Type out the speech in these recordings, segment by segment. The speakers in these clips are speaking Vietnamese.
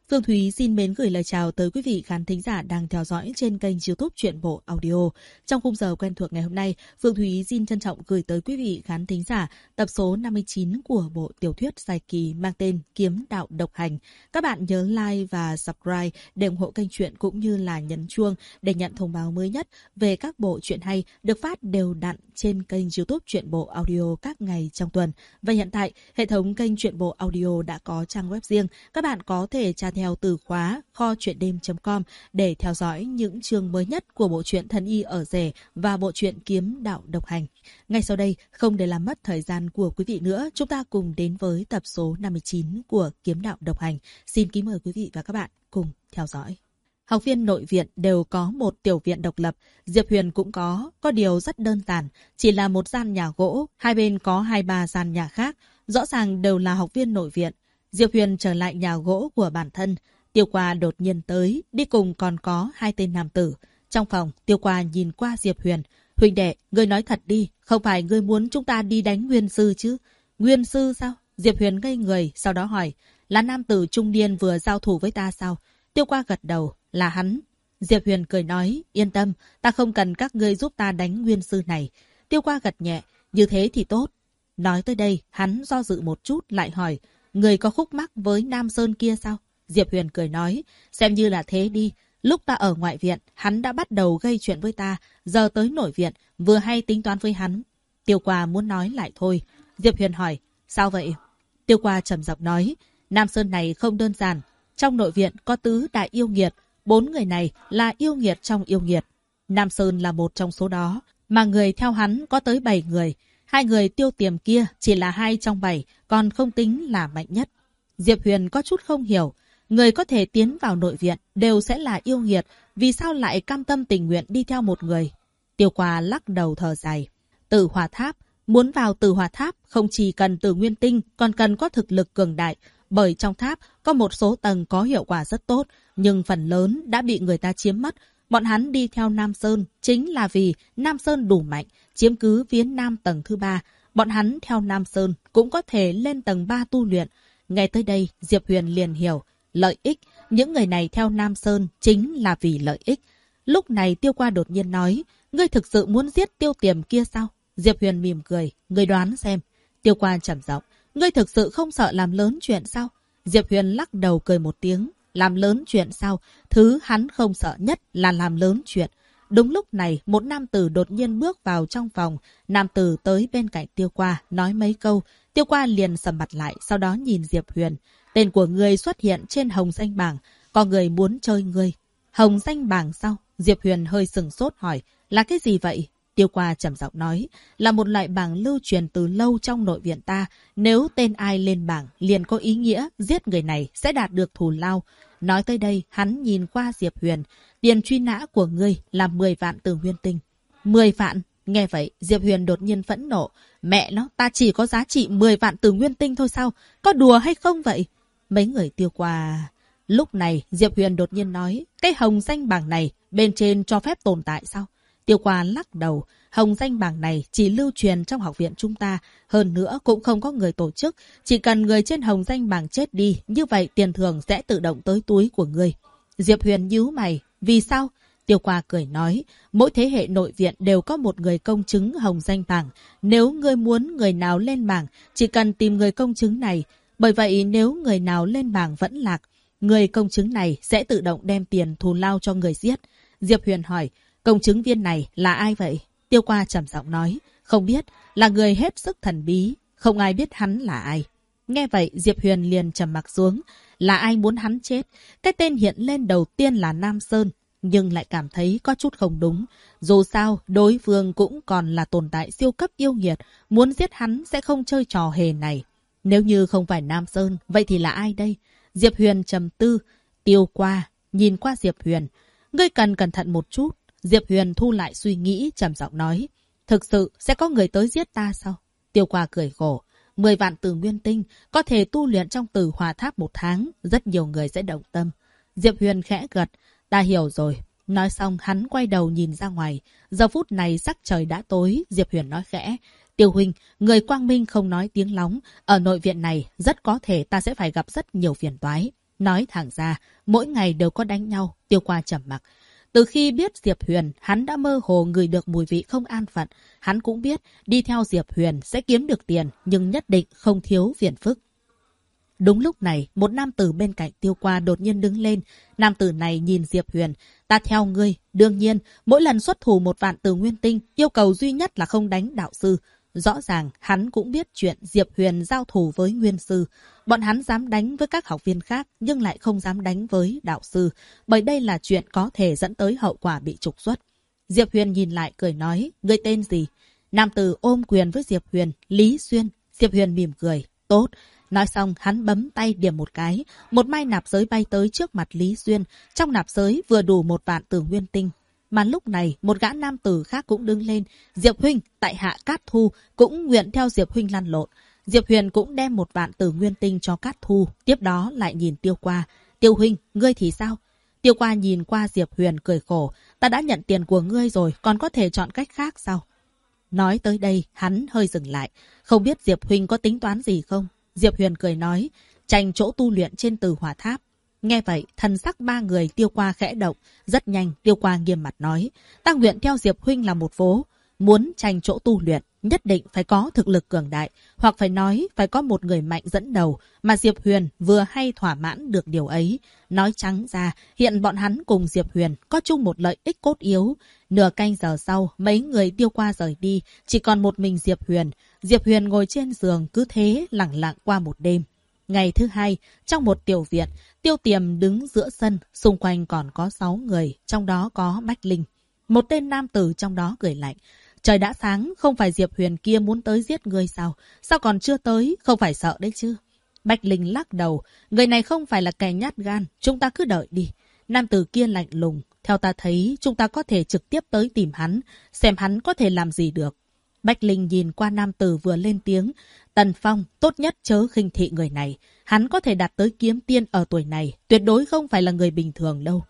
Phương Thúy xin mến gửi lời chào tới quý vị khán thính giả đang theo dõi trên kênh YouTube Truyện Bộ Audio. Trong khung giờ quen thuộc ngày hôm nay, Phương Thúy xin trân trọng gửi tới quý vị khán thính giả tập số 59 của bộ tiểu thuyết dài kỳ mang tên Kiếm Đạo Độc Hành. Các bạn nhớ like và subscribe để ủng hộ kênh truyện cũng như là nhấn chuông để nhận thông báo mới nhất về các bộ truyện hay được phát đều đặn trên kênh YouTube Truyện Bộ Audio các ngày trong tuần. Và hiện tại, hệ thống kênh Truyện Bộ Audio đã có trang web riêng. Các bạn có thể tra theo từ khóa kho truyện đêm.com để theo dõi những chương mới nhất của bộ truyện Thần Y ở rể và bộ truyện Kiếm Đạo Độc Hành. Ngay sau đây, không để làm mất thời gian của quý vị nữa, chúng ta cùng đến với tập số 59 của Kiếm Đạo Độc Hành. Xin kính mời quý vị và các bạn cùng theo dõi. Học viên nội viện đều có một tiểu viện độc lập, Diệp Huyền cũng có điều rất đơn giản, chỉ là một gian nhà gỗ, hai bên có 2-3 gian nhà khác, rõ ràng đều là học viên nội viện. Diệp Huyền trở lại nhà gỗ của bản thân, Tiêu Qua đột nhiên tới, đi cùng còn có 2 tên nam tử. Trong phòng, Tiêu Qua nhìn qua Diệp Huyền, huynh đệ, ngươi nói thật đi, không phải ngươi muốn chúng ta đi đánh Nguyên Sư chứ? Nguyên Sư sao? Diệp Huyền ngây người, sau đó hỏi, là nam tử trung niên vừa giao thủ với ta sao? Tiêu Qua gật đầu, là hắn. Diệp Huyền cười nói, yên tâm, ta không cần các ngươi giúp ta đánh Nguyên Sư này. Tiêu Qua gật nhẹ, như thế thì tốt. Nói tới đây, hắn do dự một chút lại hỏi, người có khúc mắc với Nam Sơn kia sao? Diệp Huyền cười nói, xem như là thế đi. Lúc ta ở ngoại viện, hắn đã bắt đầu gây chuyện với ta. Giờ tới nội viện, vừa hay tính toán với hắn. Tiêu Qua muốn nói lại thôi. Diệp Huyền hỏi, sao vậy? Tiêu Qua trầm giọng nói, Nam Sơn này không đơn giản. Trong nội viện có tứ đại yêu nghiệt. 4 người này là yêu nghiệt trong yêu nghiệt. Nam Sơn là một trong số đó. Mà người theo hắn có tới 7 người. 2 người Tiêu Tiềm kia chỉ là 2 trong 7, còn không tính là mạnh nhất. Diệp Huyền có chút không hiểu. Người có thể tiến vào nội viện đều sẽ là yêu nghiệt. Vì sao lại cam tâm tình nguyện đi theo một người? Tiêu Qua lắc đầu thở dài. Tử Hỏa Tháp. Muốn vào Tử Hỏa Tháp không chỉ cần Tử Nguyên Tinh, còn cần có thực lực cường đại. Bởi trong tháp có một số tầng có hiệu quả rất tốt, nhưng phần lớn đã bị người ta chiếm mất. Bọn hắn đi theo Nam Sơn chính là vì Nam Sơn đủ mạnh, chiếm cứ phía Nam tầng thứ 3. Bọn hắn theo Nam Sơn cũng có thể lên tầng 3 tu luyện. Nghe tới đây, Diệp Huyền liền hiểu. Lợi ích, những người này theo Nam Sơn chính là vì lợi ích. Lúc này Tiêu Qua đột nhiên nói, ngươi thực sự muốn giết Tiêu Tiềm kia sao? Diệp Huyền mỉm cười, ngươi đoán xem. Tiêu Qua trầm giọng, ngươi thực sự không sợ làm lớn chuyện sao? Diệp Huyền lắc đầu cười một tiếng, làm lớn chuyện sao? Thứ hắn không sợ nhất là làm lớn chuyện. Đúng lúc này, một nam tử đột nhiên bước vào trong phòng. Nam tử tới bên cạnh Tiêu Qua, nói mấy câu. Tiêu Qua liền sầm mặt lại, sau đó nhìn Diệp Huyền. Tên của ngươi xuất hiện trên hồng danh bảng. Có người muốn chơi ngươi. Hồng danh bảng sao? Diệp Huyền hơi sừng sốt hỏi. Là cái gì vậy? Tiêu Qua trầm giọng nói. Là một loại bảng lưu truyền từ lâu trong nội viện ta. Nếu tên ai lên bảng, liền có ý nghĩa giết người này sẽ đạt được thù lao. Nói tới đây, hắn nhìn qua Diệp Huyền. Tiền truy nã của ngươi là 10 vạn Tử Nguyên Tinh. 10 vạn? Nghe vậy, Diệp Huyền đột nhiên phẫn nộ. Mẹ nó, ta chỉ có giá trị 10 vạn Tử Nguyên Tinh thôi sao? Có đùa hay không vậy? Mấy người Tiêu Qua... Lúc này, Diệp Huyền đột nhiên nói, cái hồng danh bảng này bên trên cho phép tồn tại sao? Tiêu Qua lắc đầu, hồng danh bảng này chỉ lưu truyền trong học viện chúng ta, hơn nữa cũng không có người tổ chức, chỉ cần người trên hồng danh bảng chết đi, như vậy tiền thưởng sẽ tự động tới túi của ngươi. Diệp Huyền nhíu mày, vì sao? Tiêu Qua cười nói, mỗi thế hệ nội viện đều có một người công chứng hồng danh bảng, nếu ngươi muốn người nào lên bảng, chỉ cần tìm người công chứng này, bởi vậy nếu người nào lên bảng vẫn lạc, người công chứng này sẽ tự động đem tiền thù lao cho người giết. Diệp Huyền hỏi, công chứng viên này là ai vậy? Tiêu Qua trầm giọng nói, không biết, là người hết sức thần bí, không ai biết hắn là ai. Nghe vậy, Diệp Huyền liền trầm mặc xuống, là ai muốn hắn chết? Cái tên hiện lên đầu tiên là Nam Sơn, nhưng lại cảm thấy có chút không đúng. Dù sao, đối phương cũng còn là tồn tại siêu cấp yêu nghiệt, muốn giết hắn sẽ không chơi trò hề này. Nếu như không phải Nam Sơn, vậy thì là ai đây? Diệp Huyền trầm tư. Tiêu Qua nhìn qua Diệp Huyền, ngươi cần cẩn thận một chút. Diệp Huyền thu lại suy nghĩ, trầm giọng nói, thực sự sẽ có người tới giết ta sao? Tiêu Qua cười khổ, 10 vạn Tử Nguyên Tinh có thể tu luyện trong Tử Hỏa Tháp 1 tháng, rất nhiều người sẽ động tâm. Diệp Huyền khẽ gật, ta hiểu rồi. Nói xong hắn quay đầu nhìn ra ngoài. Giờ phút này sắc trời đã tối, Diệp Huyền nói khẽ, Tiêu huynh, người quang minh không nói tiếng lóng, ở nội viện này rất có thể ta sẽ phải gặp rất nhiều phiền toái. Nói thẳng ra, mỗi ngày đều có đánh nhau, Tiêu Qua trầm mặc. Từ khi biết Diệp Huyền, hắn đã mơ hồ ngửi được mùi vị không an phận. Hắn cũng biết đi theo Diệp Huyền sẽ kiếm được tiền, nhưng nhất định không thiếu phiền phức. Đúng lúc này, một nam tử bên cạnh Tiêu Qua đột nhiên đứng lên. Nam tử này nhìn Diệp Huyền. Ta theo ngươi. Đương nhiên, mỗi lần xuất thủ 1 vạn từ nguyên tinh, yêu cầu duy nhất là không đánh đạo sư. Rõ ràng, hắn cũng biết chuyện Diệp Huyền giao thủ với nguyên sư. Bọn hắn dám đánh với các học viên khác, nhưng lại không dám đánh với đạo sư. Bởi đây là chuyện có thể dẫn tới hậu quả bị trục xuất. Diệp Huyền nhìn lại cười nói, ngươi tên gì? Nam tử ôm quyền với Diệp Huyền, Lý Xuyên. Diệp Huyền mỉm cười, tốt. Nói xong, hắn bấm tay điểm một cái. Một mai nạp giới bay tới trước mặt Lý Xuyên. Trong nạp giới vừa đủ 1 vạn từ nguyên tinh. Mà lúc này, một gã nam tử khác cũng đứng lên. Diệp Huynh, tại hạ Cát Thu, cũng nguyện theo Diệp Huynh lăn lộn. Diệp Huyền cũng đem 1 vạn từ nguyên tinh cho Cát Thu. Tiếp đó lại nhìn Tiêu Qua. Tiêu Huynh, ngươi thì sao? Tiêu Qua nhìn qua Diệp Huyền cười khổ. Ta đã nhận tiền của ngươi rồi, còn có thể chọn cách khác sao? Nói tới đây, hắn hơi dừng lại. Không biết Diệp Huynh có tính toán gì không? Diệp Huyền cười nói, tranh chỗ tu luyện trên Từ Hỏa Tháp. Nghe vậy, thần sắc 3 người Tiêu Qua khẽ động. Rất nhanh, Tiêu Qua nghiêm mặt nói, ta nguyện theo Diệp Huynh là một vố. Muốn tranh chỗ tu luyện, nhất định phải có thực lực cường đại, hoặc phải nói phải có một người mạnh dẫn đầu, mà Diệp Huyền vừa hay thỏa mãn được điều ấy. Nói trắng ra, hiện bọn hắn cùng Diệp Huyền có chung một lợi ích cốt yếu. Nửa canh giờ sau, mấy người Tiêu Qua rời đi, chỉ còn một mình Diệp Huyền. Diệp Huyền ngồi trên giường cứ thế lẳng lặng qua một đêm. Ngày thứ hai, trong một tiểu viện, Tiêu Tiềm đứng giữa sân, xung quanh còn có 6 người, trong đó có Bách Linh. Một tên nam tử trong đó cười lạnh. Trời đã sáng, không phải Diệp Huyền kia muốn tới giết ngươi sao? Sao còn chưa tới, không phải sợ đấy chứ? Bách Linh lắc đầu, người này không phải là kẻ nhát gan, chúng ta cứ đợi đi. Nam tử kia lạnh lùng, theo ta thấy chúng ta có thể trực tiếp tới tìm hắn, xem hắn có thể làm gì được. Bách Linh nhìn qua nam tử vừa lên tiếng, Tần Phong, tốt nhất chớ khinh thị người này. Hắn có thể đạt tới kiếm tiên ở tuổi này, tuyệt đối không phải là người bình thường đâu.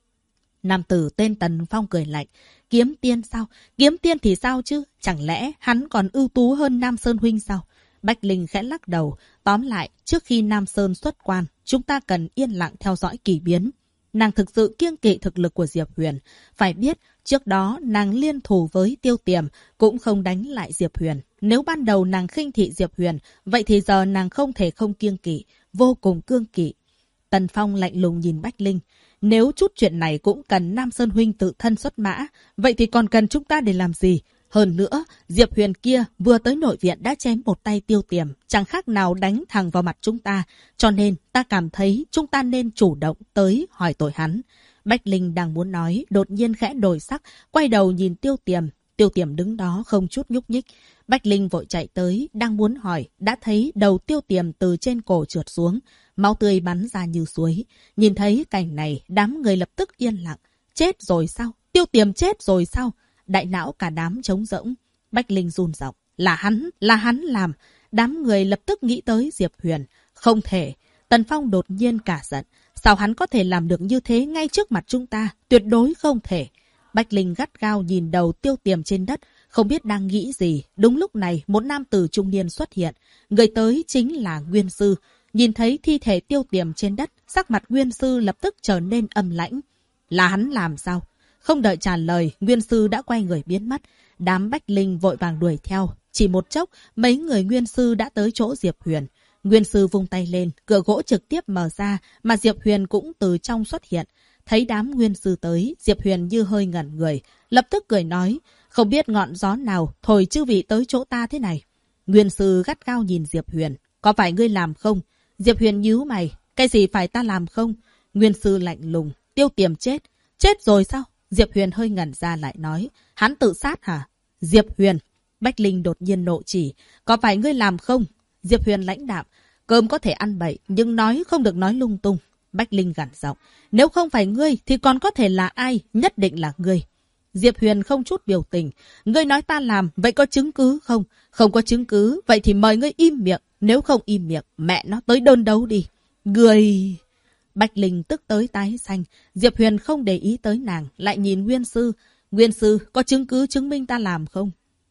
Nam tử tên Tần Phong cười lạnh, kiếm tiên sao? Kiếm tiên thì sao chứ? Chẳng lẽ hắn còn ưu tú hơn Nam Sơn Huynh sao? Bách Linh khẽ lắc đầu, tóm lại, trước khi Nam Sơn xuất quan, chúng ta cần yên lặng theo dõi kỳ biến. Nàng thực sự kiêng kỵ thực lực của Diệp Huyền. Phải biết, trước đó nàng liên thủ với Tiêu Tiềm cũng không đánh lại Diệp Huyền. Nếu ban đầu nàng khinh thị Diệp Huyền, vậy thì giờ nàng không thể không kiêng kỵ, vô cùng cương kỵ. Tần Phong lạnh lùng nhìn Bách Linh. Nếu chút chuyện này cũng cần Nam Sơn Huynh tự thân xuất mã, vậy thì còn cần chúng ta để làm gì? Hơn nữa, Diệp Huyền kia vừa tới nội viện đã chém một tay Tiêu Tiềm, chẳng khác nào đánh thẳng vào mặt chúng ta. Cho nên, ta cảm thấy chúng ta nên chủ động tới hỏi tội hắn. Bách Linh đang muốn nói, đột nhiên khẽ đổi sắc, quay đầu nhìn Tiêu Tiềm. Tiêu Tiềm đứng đó không chút nhúc nhích. Bách Linh vội chạy tới, đang muốn hỏi, đã thấy đầu Tiêu Tiềm từ trên cổ trượt xuống. Máu tươi bắn ra như suối. Nhìn thấy cảnh này, đám người lập tức yên lặng. Chết rồi sao? Tiêu Tiềm chết rồi sao? Đại não cả đám trống rỗng. Bách Linh run giọng. Là hắn làm. Đám người lập tức nghĩ tới Diệp Huyền. Không thể. Tần Phong đột nhiên cả giận. Sao hắn có thể làm được như thế ngay trước mặt chúng ta? Tuyệt đối không thể. Bách Linh gắt gao nhìn đầu Tiêu Tiềm trên đất. Không biết đang nghĩ gì. Đúng lúc này, một nam tử trung niên xuất hiện. Người tới chính là Nguyên Sư. Nhìn thấy thi thể Tiêu Tiềm trên đất, sắc mặt Nguyên Sư lập tức trở nên âm lãnh. Là hắn làm sao? Không đợi trả lời, Nguyên Sư đã quay người biến mất. Đám Bách Linh vội vàng đuổi theo. Chỉ một chốc, mấy người Nguyên Sư đã tới chỗ Diệp Huyền. Nguyên Sư vung tay lên, cửa gỗ trực tiếp mở ra, mà Diệp Huyền cũng từ trong xuất hiện. Thấy đám Nguyên Sư tới, Diệp Huyền như hơi ngẩn người. Lập tức cười nói, không biết ngọn gió nào thổi chư vị tới chỗ ta thế này. Nguyên Sư gắt gao nhìn Diệp Huyền. Có phải ngươi làm không? Diệp Huyền nhíu mày. Cái gì phải ta làm không? Nguyên Sư lạnh lùng. Tiêu Tiềm chết. Chết rồi sao? Diệp Huyền hơi ngẩn ra lại nói. Hắn tự sát hả? Diệp Huyền. Bách Linh đột nhiên nộ chỉ. Có phải ngươi làm không? Diệp Huyền lãnh đạm. Cơm có thể ăn bậy, nhưng nói không được nói lung tung. Bách Linh gằn giọng. Nếu không phải ngươi, thì còn có thể là ai? Nhất định là ngươi. Diệp Huyền không chút biểu tình. Ngươi nói ta làm, vậy có chứng cứ không? Không có chứng cứ, vậy thì mời ngươi im miệng. Nếu không im miệng, mẹ nó tới đơn đấu đi. Ngươi... Bách Linh tức tới tái xanh. Diệp Huyền không để ý tới nàng, lại nhìn Nguyên Sư. Nguyên Sư, có chứng cứ chứng minh ta làm không?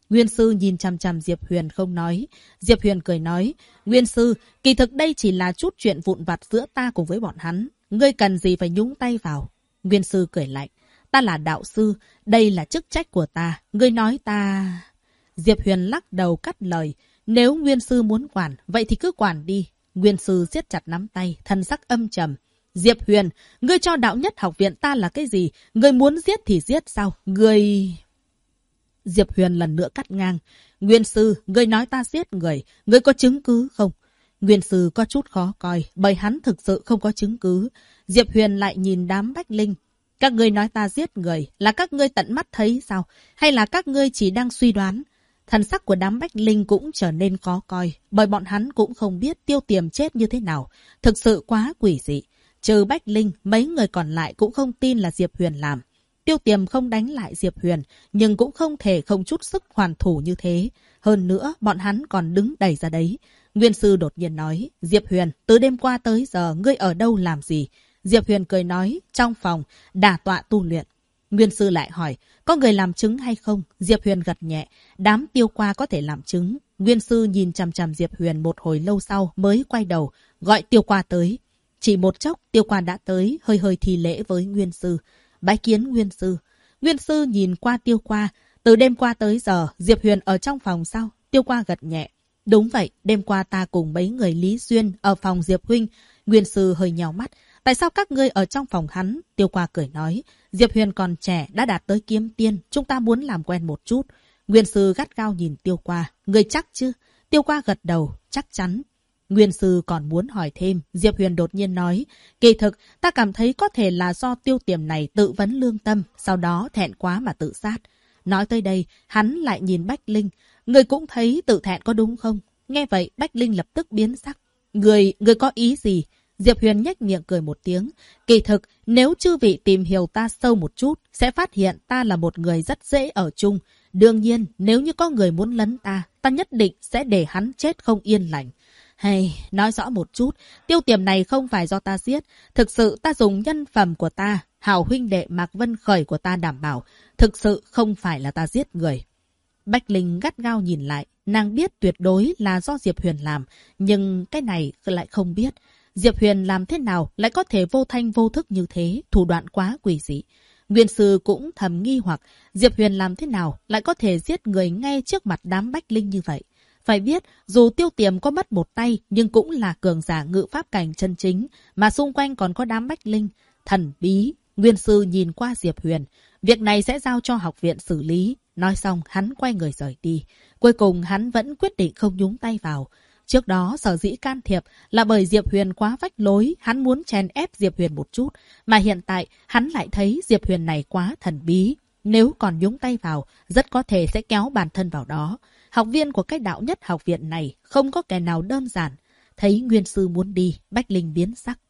Nguyên sư nhìn chằm chằm Diệp Huyền không nói. Diệp Huyền cười nói, Nguyên sư, kỳ thực đây chỉ là chút chuyện vụn vặt giữa ta cùng với bọn hắn. Ngươi cần gì phải nhúng tay vào? Nguyên sư cười lạnh, ta là đạo sư, đây là chức trách của ta. Ngươi nói ta... Diệp Huyền lắc đầu cắt lời, nếu Nguyên sư muốn quản, vậy thì cứ quản đi. Nguyên sư siết chặt nắm tay, thân sắc âm trầm. Diệp Huyền, ngươi cho đạo nhất học viện ta là cái gì? Ngươi muốn giết thì giết sao? Ngươi... Diệp Huyền lần nữa cắt ngang. Nguyên sư, ngươi nói ta giết người, ngươi có chứng cứ không? Nguyên sư có chút khó coi, bởi hắn thực sự không có chứng cứ. Diệp Huyền lại nhìn đám Bách Linh. Các ngươi nói ta giết người, là các ngươi tận mắt thấy sao? Hay là các ngươi chỉ đang suy đoán? Thần sắc của đám Bách Linh cũng trở nên khó coi, bởi bọn hắn cũng không biết Tiêu Tiềm chết như thế nào. Thực sự quá quỷ dị. Trừ Bách Linh, mấy người còn lại cũng không tin là Diệp Huyền làm. Tiêu Tiềm không đánh lại Diệp Huyền, nhưng cũng không thể không chút sức hoàn thủ như thế. Hơn nữa, bọn hắn còn đứng đầy ra đấy. Nguyên sư đột nhiên nói, Diệp Huyền, từ đêm qua tới giờ, ngươi ở đâu làm gì? Diệp Huyền cười nói, trong phòng, đả tọa tu luyện. Nguyên sư lại hỏi, có người làm chứng hay không? Diệp Huyền gật nhẹ, đám tiêu qua có thể làm chứng. Nguyên sư nhìn chằm chằm Diệp Huyền một hồi lâu sau mới quay đầu, gọi tiêu qua tới. Chỉ một chốc, tiêu qua đã tới, hơi hơi thi lễ với Nguyên sư. Bái kiến Nguyên sư. Nguyên sư nhìn qua tiêu qua. Từ đêm qua tới giờ, Diệp Huyền ở trong phòng sao? Tiêu qua gật nhẹ. Đúng vậy, đêm qua ta cùng mấy người Lý Duyên ở phòng Diệp huynh. Nguyên sư hơi nhào mắt. Tại sao các ngươi ở trong phòng hắn? Tiêu qua cười nói. Diệp Huyền còn trẻ, đã đạt tới kiếm tiên. Chúng ta muốn làm quen một chút. Nguyên sư gắt gao nhìn tiêu qua. Ngươi chắc chứ? Tiêu qua gật đầu. Chắc chắn. Nguyên sư còn muốn hỏi thêm. Diệp Huyền đột nhiên nói. Kỳ thực, ta cảm thấy có thể là do Tiêu Tiềm này tự vấn lương tâm. Sau đó thẹn quá mà tự sát. Nói tới đây, hắn lại nhìn Bách Linh. Người cũng thấy tự thẹn có đúng không? Nghe vậy, Bách Linh lập tức biến sắc. Người có ý gì? Diệp Huyền nhếch miệng cười một tiếng. Kỳ thực, nếu chư vị tìm hiểu ta sâu một chút, sẽ phát hiện ta là một người rất dễ ở chung. Đương nhiên, nếu như có người muốn lấn ta, ta nhất định sẽ để hắn chết không yên lành. Hay, nói rõ một chút, Tiêu Tiềm này không phải do ta giết. Thực sự ta dùng nhân phẩm của ta, hảo huynh đệ Mạc Vân Khởi của ta đảm bảo. Thực sự không phải là ta giết người. Bách Linh gắt gao nhìn lại, nàng biết tuyệt đối là do Diệp Huyền làm, nhưng cái này lại không biết. Diệp Huyền làm thế nào lại có thể vô thanh vô thức như thế, thủ đoạn quá quỷ dị. Nguyên sư cũng thầm nghi hoặc, Diệp Huyền làm thế nào lại có thể giết người ngay trước mặt đám Bách Linh như vậy. Phải biết, dù Tiêu Tiềm có mất một tay, nhưng cũng là cường giả ngự pháp cảnh chân chính, mà xung quanh còn có đám Bách Linh. Thần bí, Nguyên sư nhìn qua Diệp Huyền. Việc này sẽ giao cho học viện xử lý. Nói xong, hắn quay người rời đi. Cuối cùng, hắn vẫn quyết định không nhúng tay vào. Trước đó, sở dĩ can thiệp là bởi Diệp Huyền quá vách lối, hắn muốn chèn ép Diệp Huyền một chút. Mà hiện tại, hắn lại thấy Diệp Huyền này quá thần bí. Nếu còn nhúng tay vào, rất có thể sẽ kéo bản thân vào đó. Học viên của cái đạo nhất học viện này không có kẻ nào đơn giản. Thấy Nguyên sư muốn đi, Bách Linh biến sắc.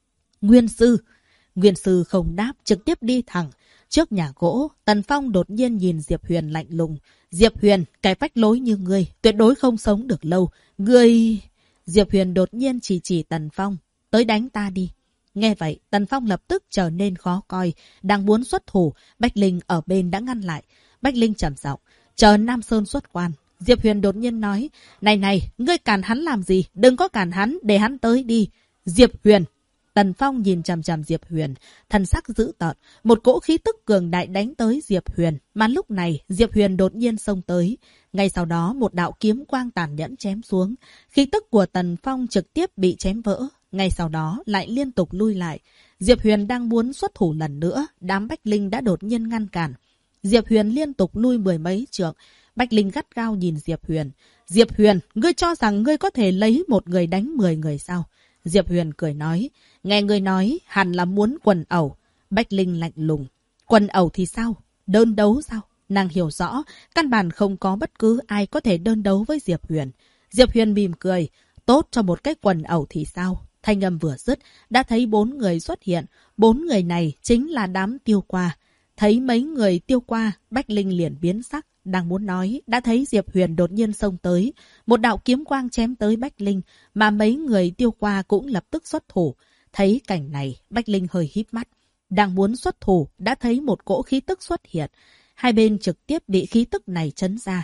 Nguyên sư không đáp, trực tiếp đi thẳng. Trước nhà gỗ, Tần Phong đột nhiên nhìn Diệp Huyền lạnh lùng. Diệp Huyền, cái vách lối như ngươi, tuyệt đối không sống được lâu. Ngươi... Diệp Huyền đột nhiên chỉ Tần Phong. Tới đánh ta đi. Nghe vậy, Tần Phong lập tức trở nên khó coi. Đang muốn xuất thủ, Bách Linh ở bên đã ngăn lại. Bách Linh trầm giọng, chờ Nam Sơn xuất quan. Diệp Huyền đột nhiên nói, này, ngươi cản hắn làm gì? Đừng có cản hắn, để hắn tới đi. Diệp Huyền. Tần Phong nhìn chằm chằm Diệp Huyền, thần sắc dữ tợn, một cỗ khí tức cường đại đánh tới Diệp Huyền, mà lúc này Diệp Huyền đột nhiên xông tới. Ngay sau đó một đạo kiếm quang tàn nhẫn chém xuống, khí tức của Tần Phong trực tiếp bị chém vỡ, ngay sau đó lại liên tục lui lại. Diệp Huyền đang muốn xuất thủ lần nữa, đám Bách Linh đã đột nhiên ngăn cản. Diệp Huyền liên tục lui mười mấy trượng, Bách Linh gắt gao nhìn Diệp Huyền. Diệp Huyền, ngươi cho rằng ngươi có thể lấy một người đánh 10 người sao? Diệp Huyền cười nói, nghe ngươi nói hẳn là muốn quần ẩu. Bách Linh lạnh lùng, quần ẩu thì sao? Đơn đấu sao? Nàng hiểu rõ, căn bản không có bất cứ ai có thể đơn đấu với Diệp Huyền. Diệp Huyền mỉm cười, tốt cho một cái quần ẩu thì sao? Thanh âm vừa dứt, đã thấy 4 người xuất hiện. 4 người này chính là đám tiêu qua. Thấy mấy người tiêu qua, Bách Linh liền biến sắc. Đang muốn nói, đã thấy Diệp Huyền đột nhiên xông tới. Một đạo kiếm quang chém tới Bách Linh, mà mấy người tiêu qua cũng lập tức xuất thủ. Thấy cảnh này, Bách Linh hơi híp mắt. Đang muốn xuất thủ, đã thấy một cỗ khí tức xuất hiện. Hai bên trực tiếp bị khí tức này chấn ra.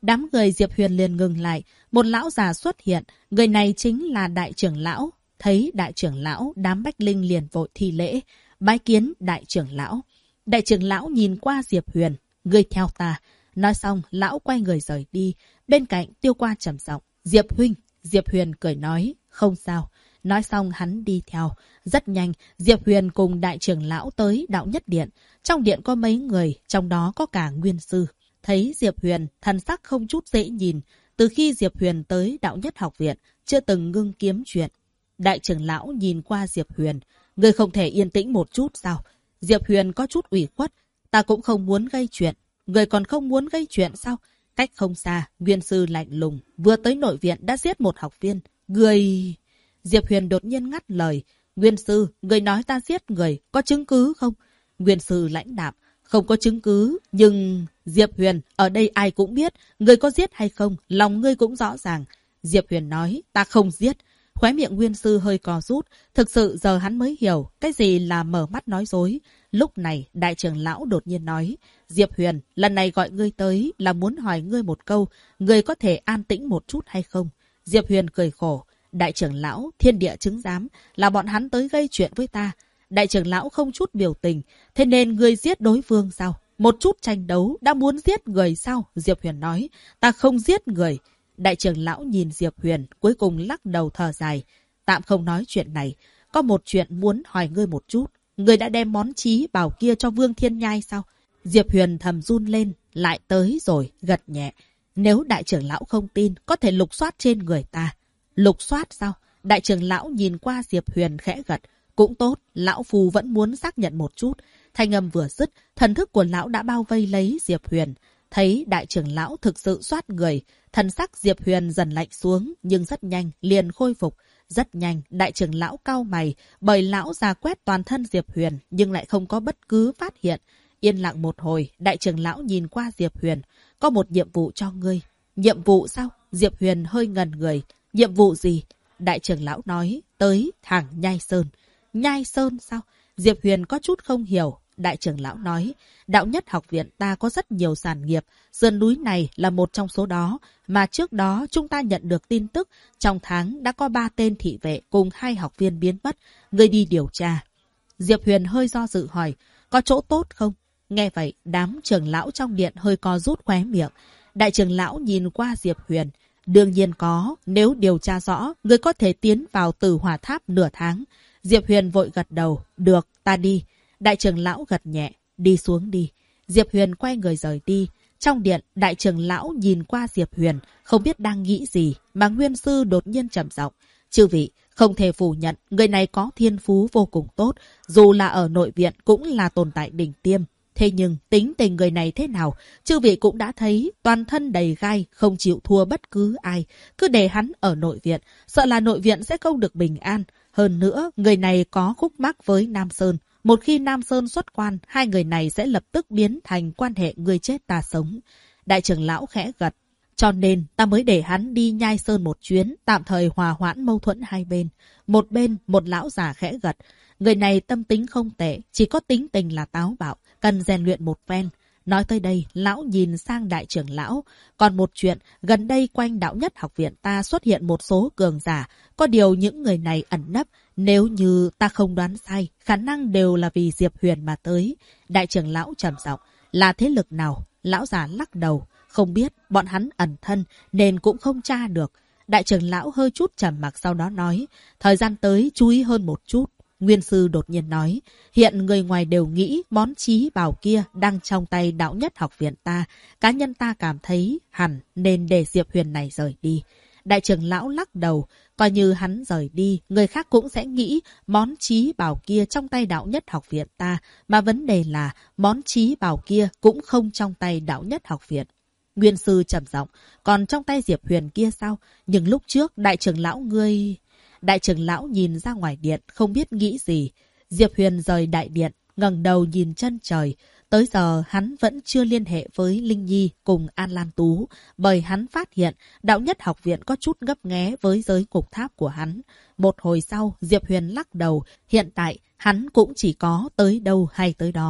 Đám người Diệp Huyền liền ngừng lại. Một lão già xuất hiện. Người này chính là đại trưởng lão. Thấy đại trưởng lão, đám bách linh liền vội thi lễ. Bái kiến đại trưởng lão. Đại trưởng lão nhìn qua Diệp Huyền. Ngươi theo ta. Nói xong, lão quay người rời đi. Bên cạnh Tiêu Qua trầm giọng. Diệp huynh. Diệp Huyền cười nói. Không sao. Nói xong hắn đi theo. Rất nhanh, Diệp Huyền cùng đại trưởng lão tới Đạo Nhất Điện. Trong điện có mấy người, trong đó có cả Nguyên Sư. Thấy Diệp Huyền, thần sắc không chút dễ nhìn. Từ khi Diệp Huyền tới Đạo Nhất Học Viện, chưa từng ngưng kiếm chuyện. Đại trưởng lão nhìn qua Diệp Huyền. Ngươi không thể yên tĩnh một chút sao? Diệp Huyền có chút ủy khuất. Ta cũng không muốn gây chuyện. Ngươi còn không muốn gây chuyện sao? Cách không xa, Nguyên Sư lạnh lùng. Vừa tới nội viện đã giết một học viên. Ngươi... Diệp Huyền đột nhiên ngắt lời. Nguyên Sư, người nói ta giết người, có chứng cứ không? Nguyên Sư lãnh đạm. Không có chứng cứ, nhưng... Diệp Huyền, ở đây ai cũng biết, người có giết hay không, lòng ngươi cũng rõ ràng. Diệp Huyền nói, ta không giết. Khóe miệng Nguyên Sư hơi co rút. Thực sự giờ hắn mới hiểu, cái gì là mở mắt nói dối. Lúc này, đại trưởng lão đột nhiên nói. Diệp Huyền, lần này gọi ngươi tới là muốn hỏi ngươi một câu. Ngươi có thể an tĩnh một chút hay không? Diệp Huyền cười khổ. Đại trưởng lão, thiên địa chứng giám, là bọn hắn tới gây chuyện với ta. Đại trưởng lão không chút biểu tình. Thế nên ngươi giết đối phương sao? Một chút tranh đấu đã muốn giết người sao? Diệp Huyền nói. Ta không giết người. Đại trưởng lão nhìn Diệp Huyền, cuối cùng lắc đầu thở dài. Tạm không nói chuyện này. Có một chuyện muốn hỏi ngươi một chút. Ngươi đã đem món chí bảo kia cho Vương Thiên Nhai sao? Diệp Huyền thầm run lên. Lại tới rồi, gật nhẹ. Nếu đại trưởng lão không tin, có thể lục soát trên người ta. Lục soát sao? Đại trưởng lão nhìn qua Diệp Huyền khẽ gật. Cũng tốt, lão phu vẫn muốn xác nhận một chút. Thanh âm vừa dứt, thần thức của lão đã bao vây lấy Diệp Huyền. Thấy đại trưởng lão thực sự soát người, thần sắc Diệp Huyền dần lạnh xuống, nhưng rất nhanh liền khôi phục. Rất nhanh, đại trưởng lão cau mày, bởi lão già quét toàn thân Diệp Huyền, nhưng lại không có bất cứ phát hiện. Yên lặng một hồi, đại trưởng lão nhìn qua Diệp Huyền. Có một nhiệm vụ cho ngươi. Nhiệm vụ sao? Diệp Huyền hơi ngần người. Nhiệm vụ gì? Đại trưởng lão nói, tới thẳng Nhai Sơn. Nhai Sơn sao? Diệp Huyền có chút không hiểu. Đại trưởng lão nói, Đạo Nhất Học Viện ta có rất nhiều sản nghiệp. Sườn núi này là một trong số đó. Mà trước đó chúng ta nhận được tin tức. Trong tháng đã có 3 tên thị vệ cùng 2 học viên biến mất. Ngươi đi điều tra. Diệp Huyền hơi do dự hỏi, có chỗ tốt không? Nghe vậy, đám trưởng lão trong điện hơi co rút khóe miệng. Đại trưởng lão nhìn qua Diệp Huyền. Đương nhiên có, nếu điều tra rõ, ngươi có thể tiến vào Tử Hỏa Tháp nửa tháng. Diệp Huyền vội gật đầu, được, ta đi. Đại trưởng lão gật nhẹ, đi xuống đi. Diệp Huyền quay người rời đi. Trong điện, đại trưởng lão nhìn qua Diệp Huyền, không biết đang nghĩ gì, mà Nguyên Sư đột nhiên trầm giọng. Chư vị, không thể phủ nhận, người này có thiên phú vô cùng tốt, dù là ở nội viện cũng là tồn tại đỉnh tiêm. Thế nhưng, tính tình người này thế nào, chư vị cũng đã thấy, toàn thân đầy gai, không chịu thua bất cứ ai. Cứ để hắn ở nội viện, sợ là nội viện sẽ không được bình an. Hơn nữa, người này có khúc mắc với Nam Sơn. Một khi Nam Sơn xuất quan, hai người này sẽ lập tức biến thành quan hệ người chết ta sống. Đại trưởng lão khẽ gật. Cho nên, ta mới để hắn đi Nhai Sơn một chuyến, tạm thời hòa hoãn mâu thuẫn hai bên. Một bên, một lão già khẽ gật. Người này tâm tính không tệ, chỉ có tính tình là táo bạo, cần rèn luyện một phen. Nói tới đây, lão nhìn sang đại trưởng lão. Còn một chuyện, gần đây quanh Đạo Nhất Học Viện ta xuất hiện một số cường giả. Có điều những người này ẩn nấp. Nếu như ta không đoán sai, khả năng đều là vì Diệp Huyền mà tới. Đại trưởng lão trầm giọng, là thế lực nào? Lão già lắc đầu. Không biết, bọn hắn ẩn thân nên cũng không tra được. Đại trưởng lão hơi chút trầm mặc sau đó nói, thời gian tới chú ý hơn một chút. Nguyên Sư đột nhiên nói, hiện người ngoài đều nghĩ món chí bảo kia đang trong tay Đạo Nhất Học Viện ta. Cá nhân ta cảm thấy hẳn nên để Diệp Huyền này rời đi. Đại trưởng lão lắc đầu, coi như hắn rời đi, người khác cũng sẽ nghĩ món chí bảo kia trong tay Đạo Nhất Học Viện ta. Mà vấn đề là món chí bảo kia cũng không trong tay Đạo Nhất Học Viện. Nguyên Sư trầm giọng, còn trong tay Diệp Huyền kia sao? Nhưng lúc trước đại trưởng lão ngươi... Đại trưởng lão nhìn ra ngoài điện, không biết nghĩ gì. Diệp Huyền rời đại điện, ngẩng đầu nhìn chân trời. Tới giờ hắn vẫn chưa liên hệ với Linh Nhi cùng An Lan Tú, bởi hắn phát hiện Đạo Nhất Học Viện có chút ngấp nghé với giới ngục tháp của hắn. Một hồi sau, Diệp Huyền lắc đầu, hiện tại hắn cũng chỉ có tới đâu hay tới đó.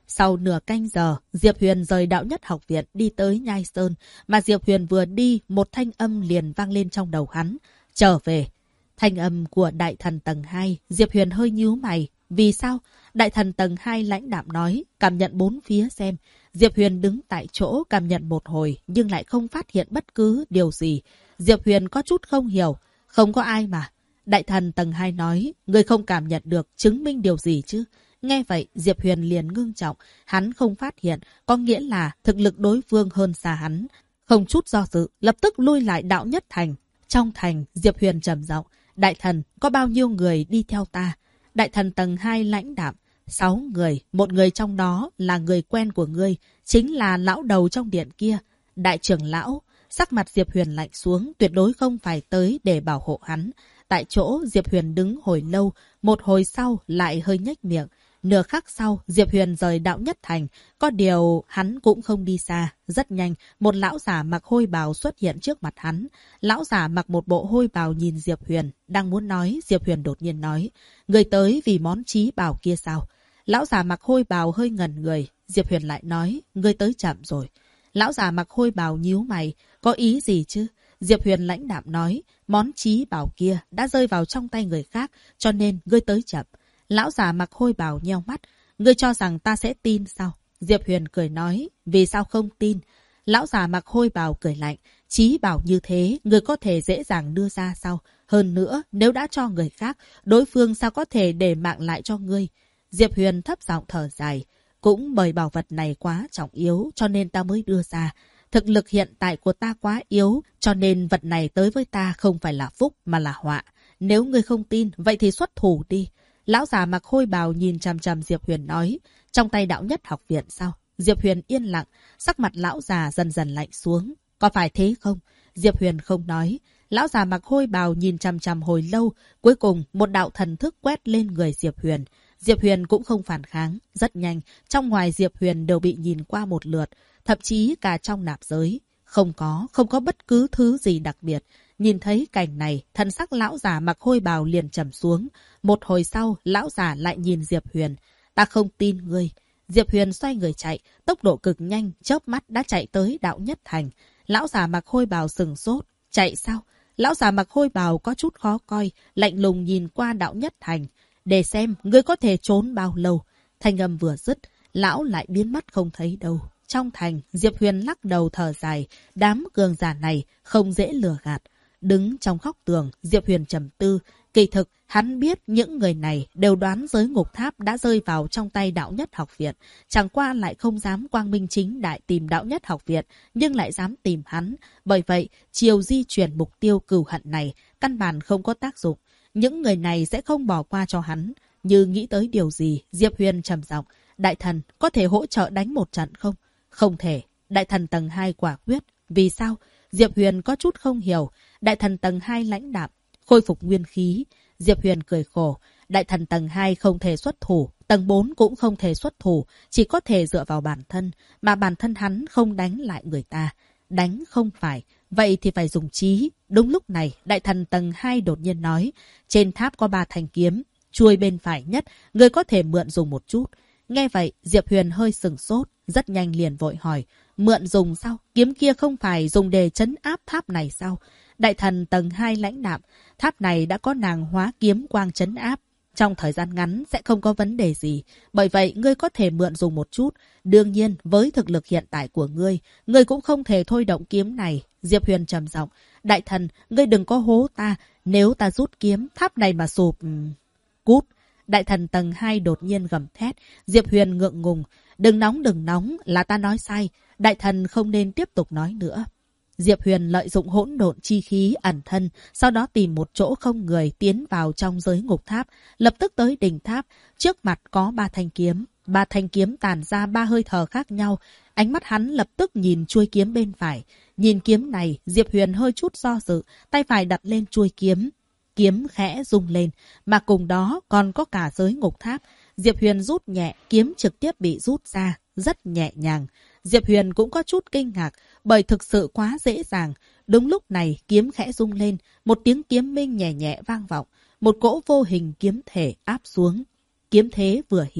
Sau nửa canh giờ, Diệp Huyền rời Đạo Nhất Học Viện đi tới Nhai Sơn, mà Diệp Huyền vừa đi, một thanh âm liền vang lên trong đầu hắn. Trở về. Thanh âm của Đại Thần tầng 2, Diệp Huyền hơi nhíu mày. Vì sao? Đại Thần tầng 2 lãnh đạm nói, cảm nhận bốn phía xem. Diệp Huyền đứng tại chỗ cảm nhận một hồi, nhưng lại không phát hiện bất cứ điều gì. Diệp Huyền có chút không hiểu. Không có ai mà. Đại Thần tầng 2 nói, người không cảm nhận được chứng minh điều gì chứ? Nghe vậy, Diệp Huyền liền ngưng trọng. Hắn không phát hiện, có nghĩa là thực lực đối phương hơn xa hắn. Không chút do dự, lập tức lui lại Đạo Nhất Thành. Trong thành, Diệp Huyền trầm giọng, Đại Thần, có bao nhiêu người đi theo ta? Đại Thần tầng 2 lãnh đạm, 6 người, một người trong đó là người quen của ngươi, chính là lão đầu trong điện kia. Đại trưởng lão, sắc mặt Diệp Huyền lạnh xuống, tuyệt đối không phải tới để bảo hộ hắn. Tại chỗ, Diệp Huyền đứng hồi lâu, một hồi sau lại hơi nhếch miệng. Nửa khắc sau, Diệp Huyền rời Đạo Nhất Thành. Có điều, hắn cũng không đi xa. Rất nhanh, một lão giả mặc hôi bào xuất hiện trước mặt hắn. Lão giả mặc một bộ hôi bào nhìn Diệp Huyền. Đang muốn nói, Diệp Huyền đột nhiên nói. Người tới vì món trí bảo kia sao? Lão giả mặc hôi bào hơi ngẩn người. Diệp Huyền lại nói, người tới chậm rồi. Lão giả mặc hôi bào nhíu mày. Có ý gì chứ? Diệp Huyền lãnh đạm nói, món trí bảo kia đã rơi vào trong tay người khác, cho nên ngươi tới chậm. Lão già mặc hôi bào nheo mắt, ngươi cho rằng ta sẽ tin sao? Diệp Huyền cười nói, vì sao không tin? Lão già mặc hôi bào cười lạnh, trí bảo như thế, ngươi có thể dễ dàng đưa ra sao? Hơn nữa, nếu đã cho người khác, đối phương sao có thể để mạng lại cho ngươi? Diệp Huyền thấp giọng thở dài, cũng bởi bảo vật này quá trọng yếu, cho nên ta mới đưa ra. Thực lực hiện tại của ta quá yếu, cho nên vật này tới với ta không phải là phúc mà là họa. Nếu ngươi không tin, vậy thì xuất thủ đi. Lão già mặc hôi bào nhìn chằm chằm Diệp Huyền nói, trong tay Đạo Nhất Học Viện sao? Diệp Huyền yên lặng, sắc mặt lão già dần dần lạnh xuống. Có phải thế không? Diệp Huyền không nói. Lão già mặc hôi bào nhìn chằm chằm hồi lâu, cuối cùng một đạo thần thức quét lên người Diệp Huyền. Diệp Huyền cũng không phản kháng, rất nhanh, trong ngoài Diệp Huyền đều bị nhìn qua một lượt, thậm chí cả trong nạp giới. Không có bất cứ thứ gì đặc biệt. Nhìn thấy cảnh này, thần sắc lão già mặc hôi bào liền trầm xuống. Một hồi sau, lão già lại nhìn Diệp Huyền. Ta không tin ngươi. Diệp Huyền xoay người chạy, tốc độ cực nhanh, chớp mắt đã chạy tới Đạo Nhất Thành. Lão già mặc hôi bào sừng sốt. Chạy sao? Lão già mặc hôi bào có chút khó coi, lạnh lùng nhìn qua Đạo Nhất Thành. Để xem, ngươi có thể trốn bao lâu. Thanh âm vừa dứt, lão lại biến mất không thấy đâu. Trong thành, Diệp Huyền lắc đầu thở dài, đám cường giả này không dễ lừa gạt. Đứng trong góc tường, Diệp Huyền trầm tư. Kỳ thực, hắn biết những người này đều đoán giới ngục tháp đã rơi vào trong tay Đạo Nhất Học Viện. Chẳng qua lại không dám quang minh chính đại tìm Đạo Nhất Học Viện, nhưng lại dám tìm hắn. Bởi vậy, chiều di chuyển mục tiêu cừu hận này căn bản không có tác dụng. Những người này sẽ không bỏ qua cho hắn. Như nghĩ tới điều gì, Diệp Huyền trầm giọng, Đại Thần, có thể hỗ trợ đánh một trận không? Không thể. Đại Thần tầng 2 quả quyết. Vì sao? Diệp Huyền có chút không hiểu. Đại Thần tầng 2 lãnh đạm, khôi phục nguyên khí. Diệp Huyền cười khổ. Đại Thần tầng 2 không thể xuất thủ, tầng 4 cũng không thể xuất thủ, chỉ có thể dựa vào bản thân, mà bản thân hắn không đánh lại người ta. Đánh không phải, vậy thì phải dùng trí. Đúng lúc này, Đại Thần tầng 2 đột nhiên nói, trên tháp có 3 thanh kiếm, chuôi bên phải nhất, người có thể mượn dùng một chút. Nghe vậy, Diệp Huyền hơi sừng sốt, rất nhanh liền vội hỏi, mượn dùng sao? Kiếm kia không phải dùng để trấn áp tháp này sao? Đại Thần tầng 2 lãnh đạm, tháp này đã có nàng hóa kiếm quang trấn áp. Trong thời gian ngắn sẽ không có vấn đề gì. Bởi vậy, ngươi có thể mượn dùng một chút. Đương nhiên, với thực lực hiện tại của ngươi cũng không thể thôi động kiếm này. Diệp Huyền trầm giọng, Đại Thần, ngươi đừng có hố ta. Nếu ta rút kiếm, tháp này mà sụp... Cút. Đại Thần tầng 2 đột nhiên gầm thét. Diệp Huyền ngượng ngùng. Đừng nóng, là ta nói sai. Đại Thần không nên tiếp tục nói nữa. Diệp Huyền lợi dụng hỗn độn chi khí ẩn thân, sau đó tìm một chỗ không người tiến vào trong giới ngục tháp, lập tức tới đỉnh tháp, trước mặt có 3 thanh kiếm. 3 thanh kiếm tản ra 3 hơi thở khác nhau, ánh mắt hắn lập tức nhìn chuôi kiếm bên phải. Nhìn kiếm này, Diệp Huyền hơi chút do dự, tay phải đặt lên chuôi kiếm. Kiếm khẽ rung lên, mà cùng đó còn có cả giới ngục tháp. Diệp Huyền rút nhẹ, kiếm trực tiếp bị rút ra, rất nhẹ nhàng. Diệp Huyền cũng có chút kinh ngạc, bởi thực sự quá dễ dàng. Đúng lúc này, kiếm khẽ rung lên, một tiếng kiếm minh nhẹ nhẹ vang vọng. Một cỗ vô hình kiếm thể áp xuống. Kiếm thế vừa hiện,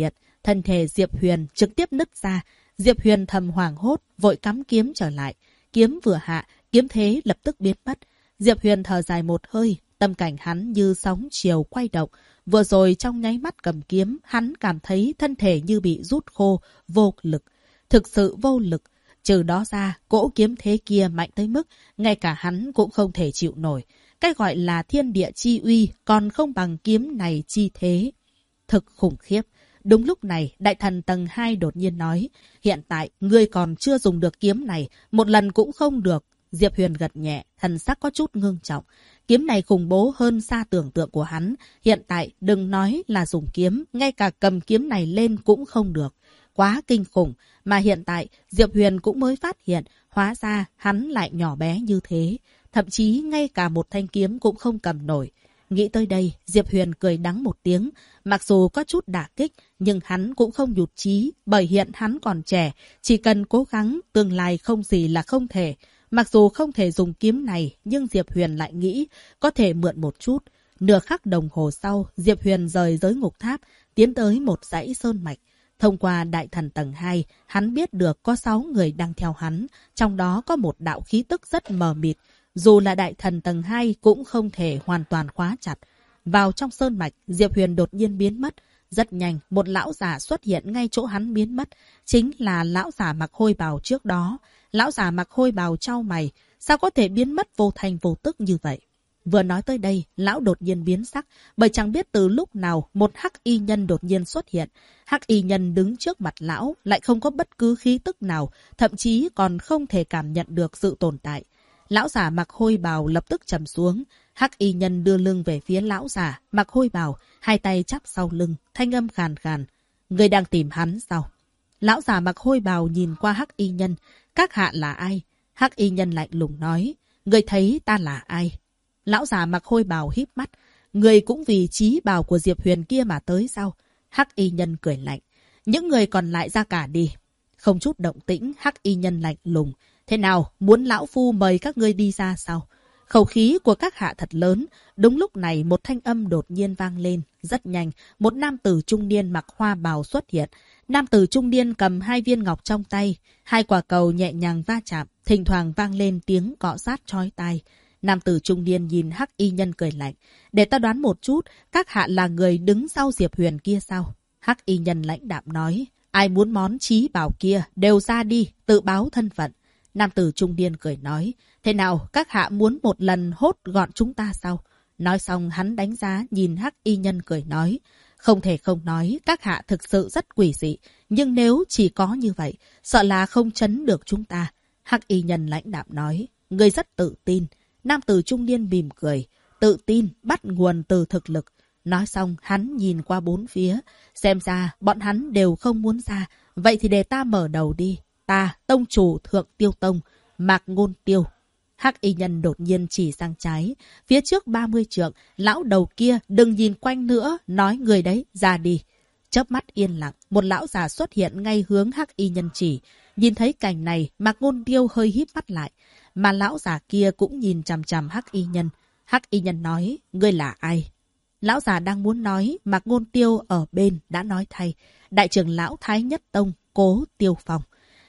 thân thể Diệp Huyền trực tiếp nứt ra. Diệp Huyền thầm hoảng hốt, vội cắm kiếm trở lại. Kiếm vừa hạ, kiếm thế lập tức biến mất. Diệp Huyền thở dài một hơi, tâm cảnh hắn như sóng chiều quay động. Vừa rồi trong nháy mắt cầm kiếm, hắn cảm thấy thân thể như bị rút khô, vô lực. Thực sự vô lực. Trừ đó ra, cỗ kiếm thế kia mạnh tới mức ngay cả hắn cũng không thể chịu nổi. Cái gọi là thiên địa chi uy còn không bằng kiếm này chi thế. Thực khủng khiếp. Đúng lúc này, đại thần tầng 2 đột nhiên nói, hiện tại ngươi còn chưa dùng được kiếm này, một lần cũng không được. Diệp Huyền gật nhẹ, thần sắc có chút ngưng trọng. Kiếm này khủng bố hơn xa tưởng tượng của hắn. Hiện tại đừng nói là dùng kiếm, ngay cả cầm kiếm này lên cũng không được. Quá kinh khủng, mà hiện tại Diệp Huyền cũng mới phát hiện, hóa ra hắn lại nhỏ bé như thế. Thậm chí ngay cả một thanh kiếm cũng không cầm nổi. Nghĩ tới đây, Diệp Huyền cười đắng một tiếng. Mặc dù có chút đả kích, nhưng hắn cũng không nhụt chí, bởi hiện hắn còn trẻ. Chỉ cần cố gắng, tương lai không gì là không thể. Mặc dù không thể dùng kiếm này, nhưng Diệp Huyền lại nghĩ có thể mượn một chút. Nửa khắc đồng hồ sau, Diệp Huyền rời giới ngục tháp, tiến tới một dãy sơn mạch. Thông qua đại thần tầng 2, hắn biết được có 6 người đang theo hắn, trong đó có một đạo khí tức rất mờ mịt. Dù là đại thần tầng 2 cũng không thể hoàn toàn khóa chặt. Vào trong sơn mạch, Diệp Huyền đột nhiên biến mất. Rất nhanh, một lão giả xuất hiện ngay chỗ hắn biến mất. Chính là lão giả mặc hôi bào trước đó. Lão giả mặc hôi bào chau mày. Sao có thể biến mất vô thành vô tức như vậy? Vừa nói tới đây, lão đột nhiên biến sắc. Bởi chẳng biết từ lúc nào, một hắc y nhân đột nhiên xuất hiện. Hắc y nhân đứng trước mặt lão, lại không có bất cứ khí tức nào. Thậm chí còn không thể cảm nhận được sự tồn tại. Lão giả mặc hôi bào lập tức trầm xuống. Hắc y nhân đưa lưng về phía lão giả mặc hôi bào, hai tay chắp sau lưng, thanh âm khàn khàn. Người đang tìm hắn sao? Lão giả mặc hôi bào nhìn qua hắc y nhân. Các hạ là ai? Hắc y nhân lạnh lùng nói. Người thấy ta là ai? Lão giả mặc hôi bào híp mắt. Người cũng vì chí bào của Diệp Huyền kia mà tới sao? Hắc y nhân cười lạnh. Những người còn lại ra cả đi. Không chút động tĩnh, hắc y nhân lạnh lùng. Thế nào, muốn lão phu mời các ngươi đi ra sao? Khẩu khí của các hạ thật lớn. Đúng lúc này một thanh âm đột nhiên vang lên. Rất nhanh, một nam tử trung niên mặc hoa bào xuất hiện. Nam tử trung niên cầm 2 viên ngọc trong tay. 2 quả cầu nhẹ nhàng va chạm, thỉnh thoảng vang lên tiếng cọ sát chói tai. Nam tử trung niên nhìn hắc y nhân cười lạnh. Để ta đoán một chút, các hạ là người đứng sau Diệp Huyền kia sao? Hắc y nhân lãnh đạm nói. Ai muốn món chí bảo kia, đều ra đi, tự báo thân phận. Nam tử trung niên cười nói. Thế nào, các hạ muốn một lần hốt gọn chúng ta sao? Nói xong hắn đánh giá nhìn hắc y nhân cười nói. Không thể không nói, các hạ thực sự rất quỷ dị. Nhưng nếu chỉ có như vậy, sợ là không trấn được chúng ta. Hắc y nhân lãnh đạm nói. Ngươi rất tự tin. Nam tử trung niên mỉm cười. Tự tin bắt nguồn từ thực lực. Nói xong hắn nhìn qua bốn phía. Xem ra bọn hắn đều không muốn ra. Vậy thì để ta mở đầu đi. Ta, tông chủ Thượng Tiêu Tông, Mạc Ngôn Tiêu. Hắc y nhân đột nhiên chỉ sang trái. Phía trước 30 trượng, lão đầu kia đừng nhìn quanh nữa, nói người đấy, ra đi. Chớp mắt yên lặng, một lão già xuất hiện ngay hướng hắc y nhân chỉ. Nhìn thấy cảnh này, Mạc Ngôn Tiêu hơi híp mắt lại. Mà lão già kia cũng nhìn chằm chằm hắc y nhân. Hắc y nhân nói, ngươi là ai? Lão già đang muốn nói, Mạc Ngôn Tiêu ở bên đã nói thay. Đại trưởng lão Thái Nhất Tông, Cố Tiêu Phong.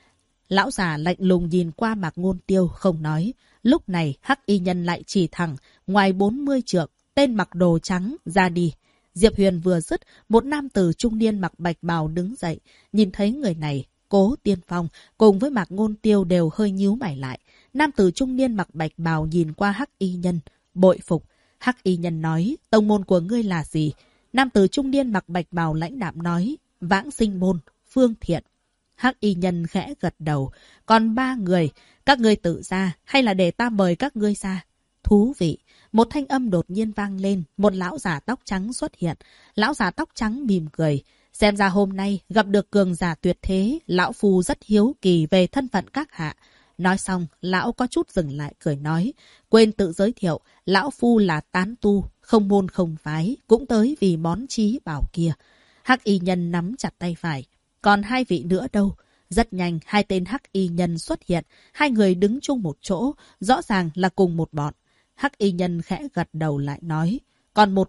Lão già lạnh lùng nhìn qua Mạc Ngôn Tiêu không nói. Lúc này hắc y nhân lại chỉ thẳng, ngoài 40 trượng, tên mặc đồ trắng, ra đi. Diệp Huyền vừa dứt, một nam tử trung niên mặc bạch bào đứng dậy. Nhìn thấy người này, Cố Tiên Phong cùng với Mạc Ngôn Tiêu đều hơi nhíu mày lại. Nam tử trung niên mặc bạch bào nhìn qua hắc y nhân, bội phục. Hắc y nhân nói, tông môn của ngươi là gì? Nam tử trung niên mặc bạch bào lãnh đạm nói, Vãng Sinh môn, Phương Thiện. Hắc y nhân khẽ gật đầu. Còn 3 người, các ngươi tự ra hay là để ta mời các ngươi ra? Thú vị. Một thanh âm đột nhiên vang lên. Một lão giả tóc trắng xuất hiện. Lão giả tóc trắng mỉm cười. Xem ra hôm nay gặp được cường giả tuyệt thế. Lão phu rất hiếu kỳ về thân phận các hạ. Nói xong, lão có chút dừng lại cười nói. Quên tự giới thiệu. Lão phu là tán tu, không môn không phái. Cũng tới vì món chí bảo kia. Hắc y nhân nắm chặt tay phải. Còn 2 vị nữa đâu? Rất nhanh, 2 tên hắc y nhân xuất hiện. 2 người đứng chung một chỗ, rõ ràng là cùng một bọn. Hắc y nhân khẽ gật đầu lại nói. Còn 1 vị,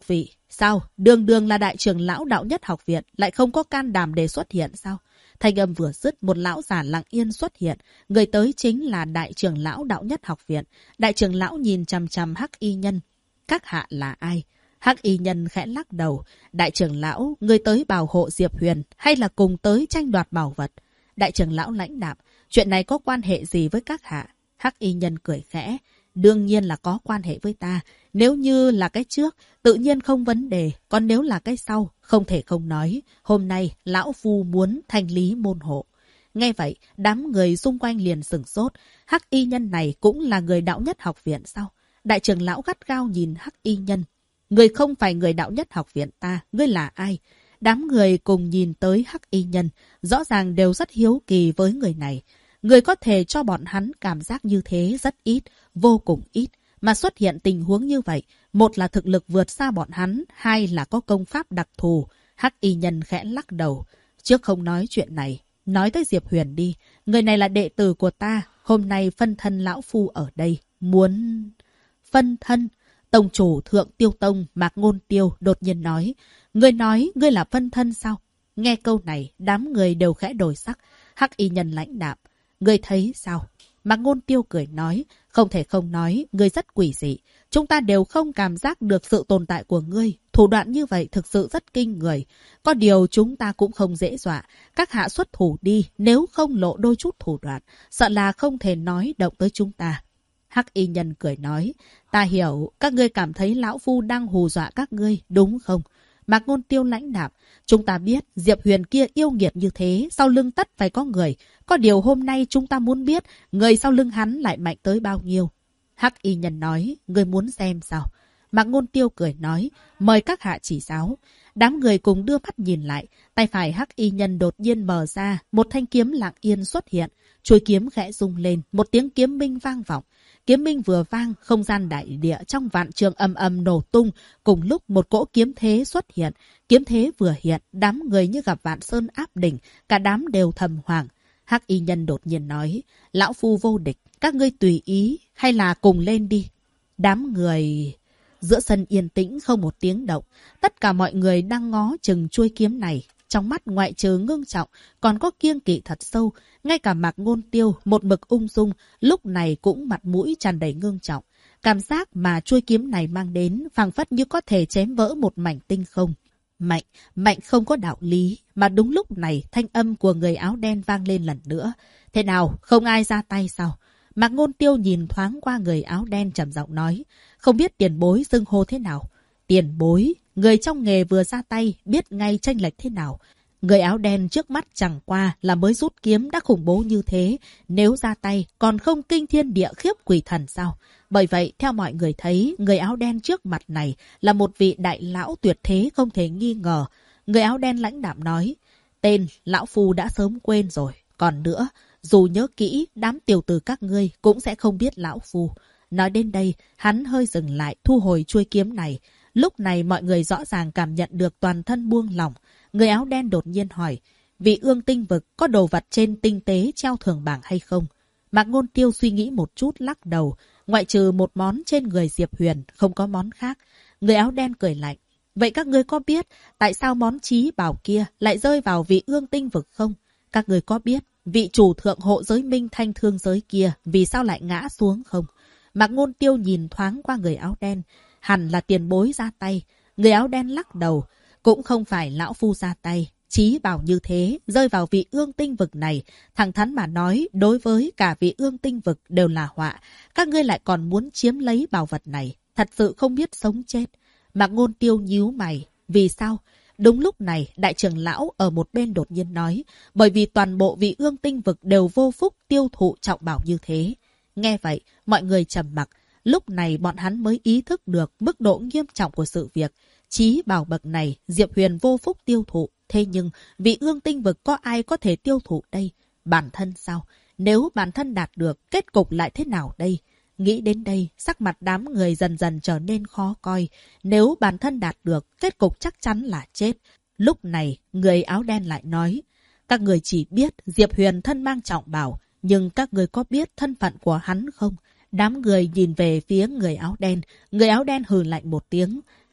Sao? Đường đường là đại trưởng lão đạo nhất học viện, lại không có can đảm để xuất hiện sao? Thanh âm vừa dứt, một lão già lặng yên xuất hiện. Người tới chính là đại trưởng lão đạo nhất học viện. Đại trưởng lão nhìn chằm chằm Hắc Y Nhân. Các hạ là ai? Hắc Y Nhân khẽ lắc đầu. Đại trưởng lão, người tới bảo hộ Diệp Huyền hay là cùng tới tranh đoạt bảo vật? Đại trưởng lão lãnh đạm. Chuyện này có quan hệ gì với các hạ? Hắc Y Nhân cười khẽ. Đương nhiên là có quan hệ với ta. Nếu như là cái trước, tự nhiên không vấn đề. Còn nếu là cái sau, không thể không nói. Hôm nay, lão phu muốn thanh lý môn hộ. Nghe vậy, đám người xung quanh liền sửng sốt. Hắc Y Nhân này cũng là người đạo nhất học viện sao? Đại trưởng lão gắt gao nhìn Hắc Y Nhân. Người không phải người đạo nhất học viện ta, ngươi là ai? Đám người cùng nhìn tới Hắc Y Nhân, rõ ràng đều rất hiếu kỳ với người này. Người có thể cho bọn hắn cảm giác như thế rất ít, vô cùng ít. Mà xuất hiện tình huống như vậy, một là thực lực vượt xa bọn hắn, hai là có công pháp đặc thù. Hắc Y Nhân khẽ lắc đầu. Trước không nói chuyện này, nói tới Diệp Huyền đi. Người này là đệ tử của ta, hôm nay phân thân lão phu ở đây. Muốn... Phân thân? Tông chủ Thượng Tiêu Tông Mạc Ngôn Tiêu đột nhiên nói. Ngươi nói ngươi là phân thân sao? Nghe câu này, đám người đều khẽ đổi sắc. Hắc Y Nhân lãnh đạm. Ngươi thấy sao? Mạc Ngôn Tiêu cười nói. Không thể không nói, ngươi rất quỷ dị. Chúng ta đều không cảm giác được sự tồn tại của ngươi. Thủ đoạn như vậy thực sự rất kinh người. Có điều chúng ta cũng không dễ dọa. Các hạ xuất thủ đi, nếu không lộ đôi chút thủ đoạn, sợ là không thể nói động tới chúng ta. Hắc Y Nhân cười nói. Ta hiểu, các ngươi cảm thấy lão phu đang hù dọa các ngươi, đúng không? Mạc Ngôn Tiêu lãnh đạm. Chúng ta biết Diệp Huyền kia yêu nghiệt như thế, sau lưng tất phải có người. Có điều hôm nay chúng ta muốn biết người sau lưng hắn lại mạnh tới bao nhiêu. Hắc Y Nhân nói. Người muốn xem sao? Mạc Ngôn Tiêu cười nói. Mời các hạ chỉ giáo. Đám người cùng đưa mắt nhìn lại. Tay phải Hắc Y Nhân đột nhiên mở ra. Một thanh kiếm lặng yên xuất hiện. Chuôi kiếm khẽ rung lên. Một tiếng kiếm minh vang vọng. Kiếm minh vừa vang, không gian đại địa trong vạn trường ầm ầm nổ tung. Cùng lúc một cỗ kiếm thế xuất hiện. Kiếm thế vừa hiện, đám người như gặp vạn sơn áp đỉnh. Cả đám đều thầm hoảng. Hắc Y Nhân đột nhiên nói. Lão phu vô địch, các ngươi tùy ý, hay là cùng lên đi. Đám người... Giữa sân yên tĩnh không một tiếng động. Tất cả mọi người đang ngó chừng chuôi kiếm này. Trong mắt ngoại trừ ngưng trọng, còn có kiêng kỵ thật sâu. Ngay cả Mạc Ngôn Tiêu, một mực ung dung, lúc này cũng mặt mũi tràn đầy ngưng trọng. Cảm giác mà chuôi kiếm này mang đến, phảng phất như có thể chém vỡ một mảnh tinh không. Mạnh, mạnh không có đạo lý. Mà đúng lúc này, thanh âm của người áo đen vang lên lần nữa. Thế nào, không ai ra tay sao? Mạc Ngôn Tiêu nhìn thoáng qua người áo đen trầm giọng nói. Không biết tiền bối xưng hô thế nào? Tiền bối, người trong nghề vừa ra tay, biết ngay chênh lệch thế nào. Người áo đen trước mắt chẳng qua là mới rút kiếm đã khủng bố như thế. Nếu ra tay, còn không kinh thiên địa khiếp quỷ thần sao? Bởi vậy, theo mọi người thấy, người áo đen trước mặt này là một vị đại lão tuyệt thế không thể nghi ngờ. Người áo đen lãnh đạm nói. Tên, lão phu đã sớm quên rồi. Còn nữa, dù nhớ kỹ, đám tiểu tử các ngươi cũng sẽ không biết lão phu. Nói đến đây, hắn hơi dừng lại, thu hồi chuôi kiếm này. Lúc này mọi người rõ ràng cảm nhận được toàn thân buông lỏng. Người áo đen đột nhiên hỏi. Vị ương tinh vực có đồ vật trên tinh tế treo thưởng bảng hay không? Mạc Ngôn Tiêu suy nghĩ một chút lắc đầu. Ngoại trừ một món trên người Diệp Huyền, không có món khác. Người áo đen cười lạnh. Vậy các ngươi có biết tại sao món chí bảo kia lại rơi vào vị ương tinh vực không? Các ngươi có biết vị chủ thượng hộ giới minh thanh thương giới kia vì sao lại ngã xuống không? Mạc Ngôn Tiêu nhìn thoáng qua người áo đen. Hẳn là tiền bối ra tay. Người áo đen lắc đầu. Cũng không phải lão phu ra tay. Chí bảo như thế, rơi vào vị ương tinh vực này. Thẳng thắn mà nói, đối với cả vị ương tinh vực đều là họa. Các ngươi lại còn muốn chiếm lấy bảo vật này. Thật sự không biết sống chết. Mạc Ngôn Tiêu nhíu mày. Vì sao? Đúng lúc này, đại trưởng lão ở một bên đột nhiên nói. Bởi vì toàn bộ vị ương tinh vực đều vô phúc tiêu thụ trọng bảo như thế. Nghe vậy, mọi người trầm mặc. Lúc này bọn hắn mới ý thức được mức độ nghiêm trọng của sự việc. Chí bảo bậc này, Diệp Huyền vô phúc tiêu thụ. Thế nhưng, vị ương tinh vực có ai có thể tiêu thụ đây? Bản thân sao? Nếu bản thân đạt được, kết cục lại thế nào đây? Nghĩ đến đây, sắc mặt đám người dần dần trở nên khó coi. Nếu bản thân đạt được, kết cục chắc chắn là chết. Lúc này, người áo đen lại nói. Các người chỉ biết Diệp Huyền thân mang trọng bảo. Nhưng các người có biết thân phận của hắn không? Đám người nhìn về phía người áo đen. Người áo đen hừ lạnh một tiếng.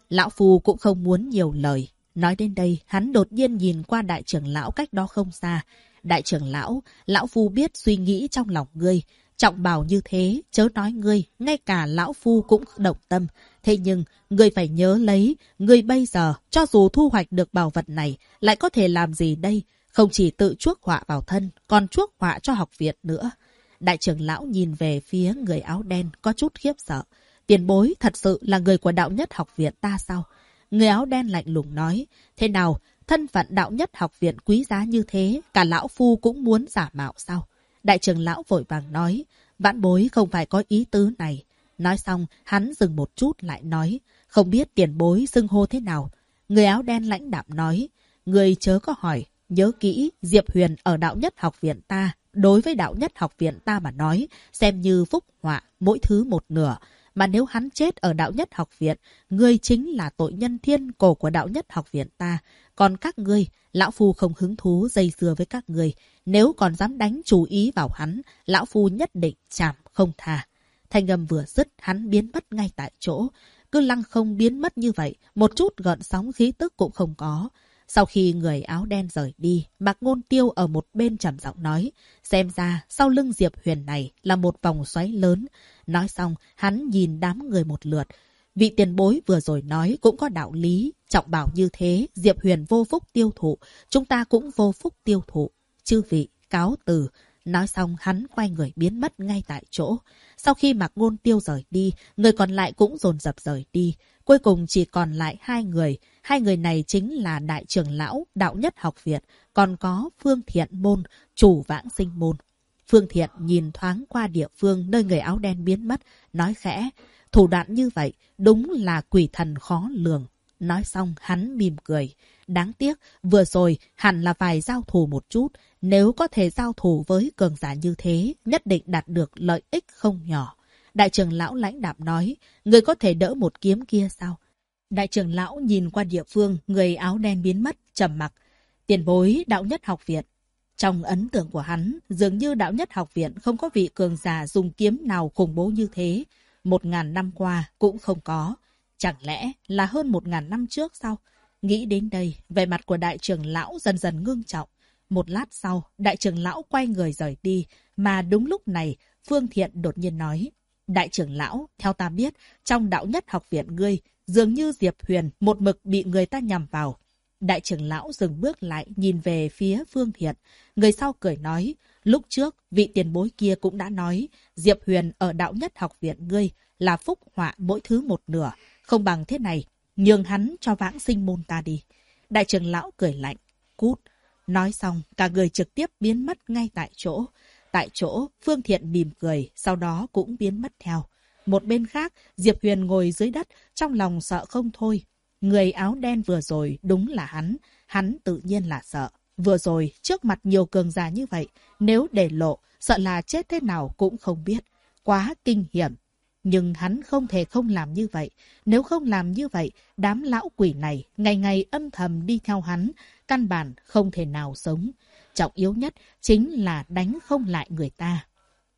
Lão Phu cũng không muốn nhiều lời. Nói đến đây, hắn đột nhiên nhìn qua đại trưởng lão cách đó không xa. Đại trưởng lão, Lão Phu biết suy nghĩ trong lòng ngươi. Trọng bảo như thế, chớ nói ngươi, ngay cả Lão Phu cũng động tâm. Thế nhưng, ngươi phải nhớ lấy, ngươi bây giờ, cho dù thu hoạch được bảo vật này, lại có thể làm gì đây? Không chỉ tự chuốc họa vào thân, còn chuốc họa cho học viện nữa. Đại trưởng lão nhìn về phía người áo đen có chút khiếp sợ. Tiền bối thật sự là người của đạo nhất học viện ta sao? Người áo đen lạnh lùng nói. Thế nào, thân phận đạo nhất học viện quý giá như thế, cả lão phu cũng muốn giả mạo sao? Đại trưởng lão vội vàng nói. Vãn bối không phải có ý tứ này. Nói xong, hắn dừng một chút lại nói. Không biết tiền bối xưng hô thế nào? Người áo đen lãnh đạm nói. Người chớ có hỏi. Nhớ kỹ, Diệp Huyền ở đạo nhất học viện ta. Đối với đạo nhất học viện ta mà nói, xem như phúc họa, mỗi thứ một nửa. Mà nếu hắn chết ở đạo nhất học viện, ngươi chính là tội nhân thiên cổ của đạo nhất học viện ta. Còn các ngươi, lão phu không hứng thú dây dưa với các ngươi. Nếu còn dám đánh chú ý vào hắn, lão phu nhất định chạm không tha. Thanh âm vừa dứt, hắn biến mất ngay tại chỗ. Cứ lăng không biến mất như vậy, một chút gợn sóng khí tức cũng không có. Sau khi người áo đen rời đi, Mạc Ngôn Tiêu ở một bên trầm giọng nói, xem ra sau lưng Diệp Huyền này là một vòng xoáy lớn. Nói xong, hắn nhìn đám người một lượt. Vị tiền bối vừa rồi nói cũng có đạo lý. Trọng bảo như thế, Diệp Huyền vô phúc tiêu thụ, chúng ta cũng vô phúc tiêu thụ. Chư vị, cáo từ. Nói xong, hắn quay người biến mất ngay tại chỗ. Sau khi Mạc Ngôn Tiêu rời đi, người còn lại cũng dồn dập rời đi. Cuối cùng chỉ còn lại hai người. Hai người này chính là đại trưởng lão đạo nhất học viện, còn có Phương Thiện Môn, chủ Vãng Sinh Môn. Phương Thiện nhìn thoáng qua địa phương nơi người áo đen biến mất, nói khẽ, thủ đoạn như vậy đúng là quỷ thần khó lường. Nói xong hắn mỉm cười. Đáng tiếc, vừa rồi hẳn là phải giao thủ một chút. Nếu có thể giao thủ với cường giả như thế, nhất định đạt được lợi ích không nhỏ. Đại trưởng lão lãnh đạm nói, người có thể đỡ một kiếm kia sao? Đại trưởng lão nhìn qua địa phương, người áo đen biến mất, trầm mặc. Tiền bối đạo nhất học viện. Trong ấn tượng của hắn, dường như đạo nhất học viện không có vị cường giả dùng kiếm nào khủng bố như thế. 1000 năm qua cũng không có. Chẳng lẽ là hơn 1000 năm trước sao? Nghĩ đến đây, vẻ mặt của đại trưởng lão dần dần ngưng trọng. Một lát sau, đại trưởng lão quay người rời đi, mà đúng lúc này, Phương Thiện đột nhiên nói. Đại trưởng lão, theo ta biết, trong đạo nhất học viện ngươi, dường như Diệp Huyền một mực bị người ta nhằm vào. Đại trưởng lão dừng bước lại nhìn về phía Phương Thiện. Người sau cười nói, lúc trước vị tiền bối kia cũng đã nói, Diệp Huyền ở đạo nhất học viện ngươi là phúc họa mỗi thứ một nửa. Không bằng thế này, nhường hắn cho Vãng Sinh Môn ta đi. Đại trưởng lão cười lạnh, cút. Nói xong, cả người trực tiếp biến mất ngay tại chỗ. Tại chỗ, Phương Thiện mỉm cười, sau đó cũng biến mất theo. Một bên khác, Diệp Huyền ngồi dưới đất, trong lòng sợ không thôi. Người áo đen vừa rồi đúng là hắn tự nhiên là sợ. Vừa rồi, trước mặt nhiều cường giả như vậy, nếu để lộ, sợ là chết thế nào cũng không biết. Quá kinh hiểm. Nhưng hắn không thể không làm như vậy. Nếu không làm như vậy, đám lão quỷ này ngày ngày âm thầm đi theo hắn, căn bản không thể nào sống. Trọng yếu nhất chính là đánh không lại người ta.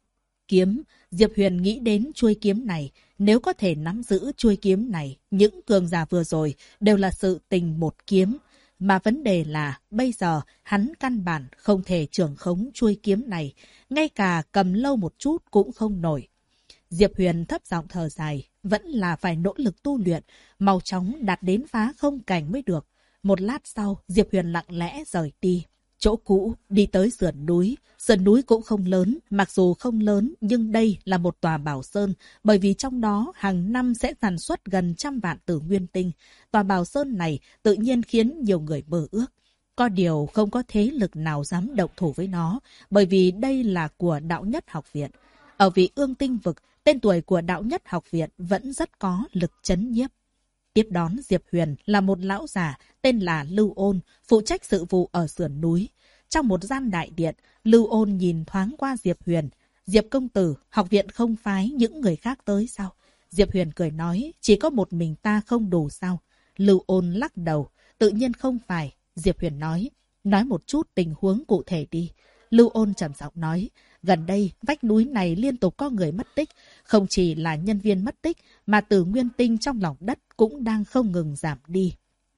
Kiếm, Diệp Huyền nghĩ đến chuôi kiếm này. Nếu có thể nắm giữ chuôi kiếm này, những cường giả vừa rồi đều là sự tình một kiếm. Mà vấn đề là, bây giờ hắn căn bản không thể trưởng khống chuôi kiếm này. Ngay cả cầm lâu một chút cũng không nổi. Diệp Huyền thấp giọng thở dài, vẫn là phải nỗ lực tu luyện, mau chóng đạt đến phá không cảnh mới được. Một lát sau, Diệp Huyền lặng lẽ rời đi. Chỗ cũ, đi tới sườn núi cũng không lớn, mặc dù không lớn nhưng đây là một tòa bảo sơn, bởi vì trong đó hàng năm sẽ sản xuất gần 100 vạn tử nguyên tinh. Tòa bảo sơn này tự nhiên khiến nhiều người mơ ước. Có điều không có thế lực nào dám động thủ với nó, bởi vì đây là của đạo nhất học viện. Ở vị ương tinh vực, tên tuổi của đạo nhất học viện vẫn rất có lực chấn nhiếp. Tiếp đón Diệp Huyền là một lão già tên là Lưu Ôn, phụ trách sự vụ ở sườn núi. Trong một gian đại điện, Lưu Ôn nhìn thoáng qua Diệp Huyền. Diệp công tử, học viện không phái những người khác tới sao? Diệp Huyền cười nói, chỉ có một mình ta không đủ sao? Lưu Ôn lắc đầu, tự nhiên không phải. Diệp Huyền nói một chút tình huống cụ thể đi. Lưu Ôn trầm giọng nói, gần đây vách núi này liên tục có người mất tích, không chỉ là nhân viên mất tích mà từ nguyên tinh trong lòng đất cũng đang không ngừng giảm đi.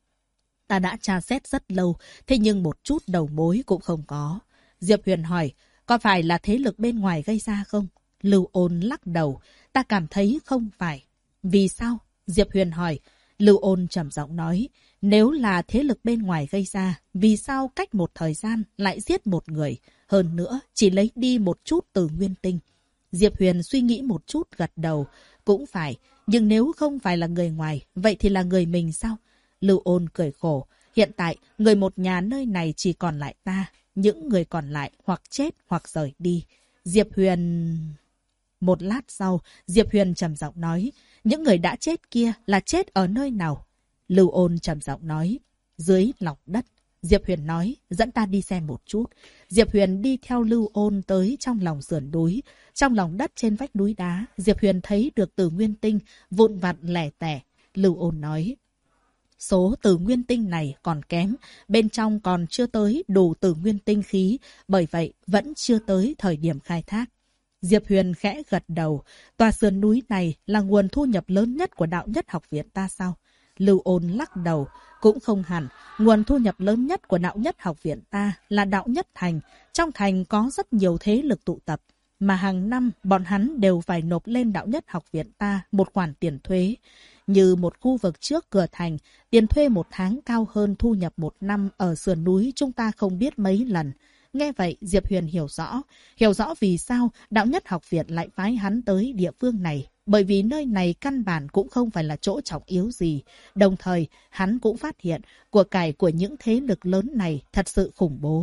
Ta đã tra xét rất lâu, thế nhưng một chút đầu mối cũng không có. Diệp Huyền hỏi, có phải là thế lực bên ngoài gây ra không? Lưu Ôn lắc đầu, ta cảm thấy không phải. Vì sao? Diệp Huyền hỏi. Lưu Ôn trầm giọng nói, nếu là thế lực bên ngoài gây ra, vì sao cách một thời gian lại giết một người? Hơn nữa, chỉ lấy đi một chút từ nguyên tinh. Diệp Huyền suy nghĩ một chút gật đầu. Cũng phải, nhưng nếu không phải là người ngoài, vậy thì là người mình sao? Lưu Ôn cười khổ. Hiện tại, người một nhà nơi này chỉ còn lại ta. Những người còn lại hoặc chết hoặc rời đi. Diệp Huyền... Một lát sau, Diệp Huyền trầm giọng nói, những người đã chết kia là chết ở nơi nào? Lưu Ôn trầm giọng nói, dưới lòng đất. Diệp Huyền nói, dẫn ta đi xem một chút. Diệp Huyền đi theo Lưu Ôn tới trong lòng sườn núi. Trong lòng đất trên vách núi đá, Diệp Huyền thấy được từ nguyên tinh, vụn vặt lẻ tẻ. Lưu Ôn nói, số từ nguyên tinh này còn kém, bên trong còn chưa tới đủ từ nguyên tinh khí, bởi vậy vẫn chưa tới thời điểm khai thác. Diệp Huyền khẽ gật đầu, tòa sườn núi này là nguồn thu nhập lớn nhất của đạo nhất học viện ta sao? Lưu Ôn lắc đầu, cũng không hẳn, nguồn thu nhập lớn nhất của đạo nhất học viện ta là đạo nhất thành, trong thành có rất nhiều thế lực tụ tập, mà hàng năm bọn hắn đều phải nộp lên đạo nhất học viện ta một khoản tiền thuế. Như một khu vực trước cửa thành, tiền thuê một tháng cao hơn thu nhập một năm ở sườn núi chúng ta không biết mấy lần. Nghe vậy, Diệp Huyền hiểu rõ vì sao đạo nhất học viện lại phái hắn tới địa phương này. Bởi vì nơi này căn bản cũng không phải là chỗ trọng yếu gì. Đồng thời, hắn cũng phát hiện của cải của những thế lực lớn này thật sự khủng bố.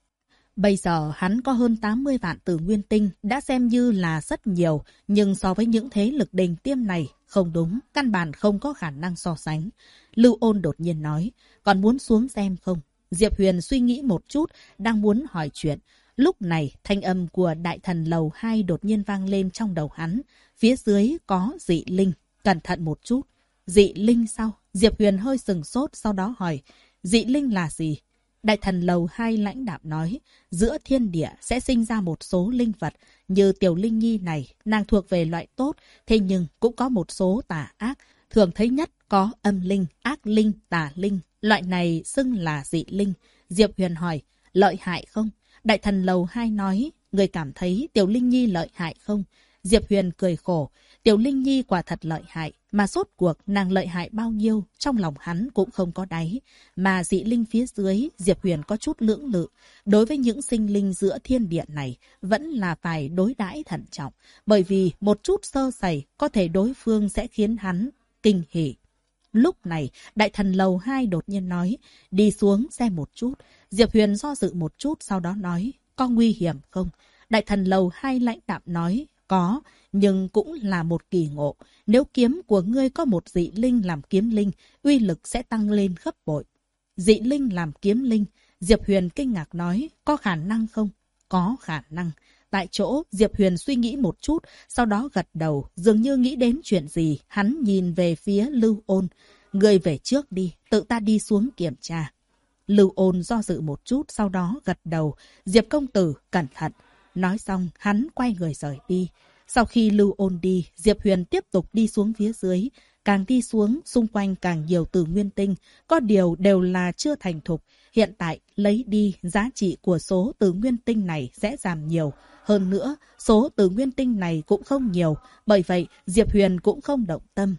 Bây giờ hắn có hơn 80 vạn từ nguyên tinh đã xem như là rất nhiều, nhưng so với những thế lực đỉnh tiêm này, không đúng, căn bản không có khả năng so sánh. Lưu Ôn đột nhiên nói, còn muốn xuống xem không? Diệp Huyền suy nghĩ một chút, đang muốn hỏi chuyện. Lúc này, thanh âm của đại thần lầu 2 đột nhiên vang lên trong đầu hắn. Phía dưới có dị linh, cẩn thận một chút. Dị linh sao? Diệp Huyền hơi sừng sốt, sau đó hỏi, dị linh là gì? Đại thần lầu 2 lãnh đạm nói, giữa thiên địa sẽ sinh ra một số linh vật, như Tiểu Linh Nhi này, nàng thuộc về loại tốt, thế nhưng cũng có một số tà ác. Thường thấy nhất có âm linh, ác linh, tà linh, loại này xưng là dị linh. Diệp Huyền hỏi, lợi hại không? Đại thần lầu 2 nói, người cảm thấy Tiểu Linh Nhi lợi hại không? Diệp Huyền cười khổ, Tiểu Linh Nhi quả thật lợi hại, mà rốt cuộc nàng lợi hại bao nhiêu, trong lòng hắn cũng không có đáy. Mà dị linh phía dưới, Diệp Huyền có chút lưỡng lự. Đối với những sinh linh giữa thiên địa này, vẫn là phải đối đãi thận trọng, bởi vì một chút sơ sẩy có thể đối phương sẽ khiến hắn kinh hỉ. Lúc này, đại thần lầu 2 đột nhiên nói, đi xuống xem một chút. Diệp Huyền do dự một chút, sau đó nói, có nguy hiểm không? Đại thần lầu 2 lãnh đạm nói, có, nhưng cũng là một kỳ ngộ. Nếu kiếm của ngươi có một dị linh làm kiếm linh, uy lực sẽ tăng lên gấp bội. Dị linh làm kiếm linh, Diệp Huyền kinh ngạc nói, có khả năng không? Có khả năng. Tại chỗ, Diệp Huyền suy nghĩ một chút, sau đó gật đầu, dường như nghĩ đến chuyện gì, hắn nhìn về phía Lưu Ôn. Ngươi về trước đi, tự ta đi xuống kiểm tra. Lưu Ôn do dự một chút, sau đó gật đầu, Diệp công tử, cẩn thận. Nói xong, hắn quay người rời đi. Sau khi Lưu Ôn đi, Diệp Huyền tiếp tục đi xuống phía dưới. Càng đi xuống, xung quanh càng nhiều từ nguyên tinh, có điều đều là chưa thành thục. Hiện tại, lấy đi, giá trị của số từ nguyên tinh này sẽ giảm nhiều. Hơn nữa, số từ nguyên tinh này cũng không nhiều, bởi vậy Diệp Huyền cũng không động tâm.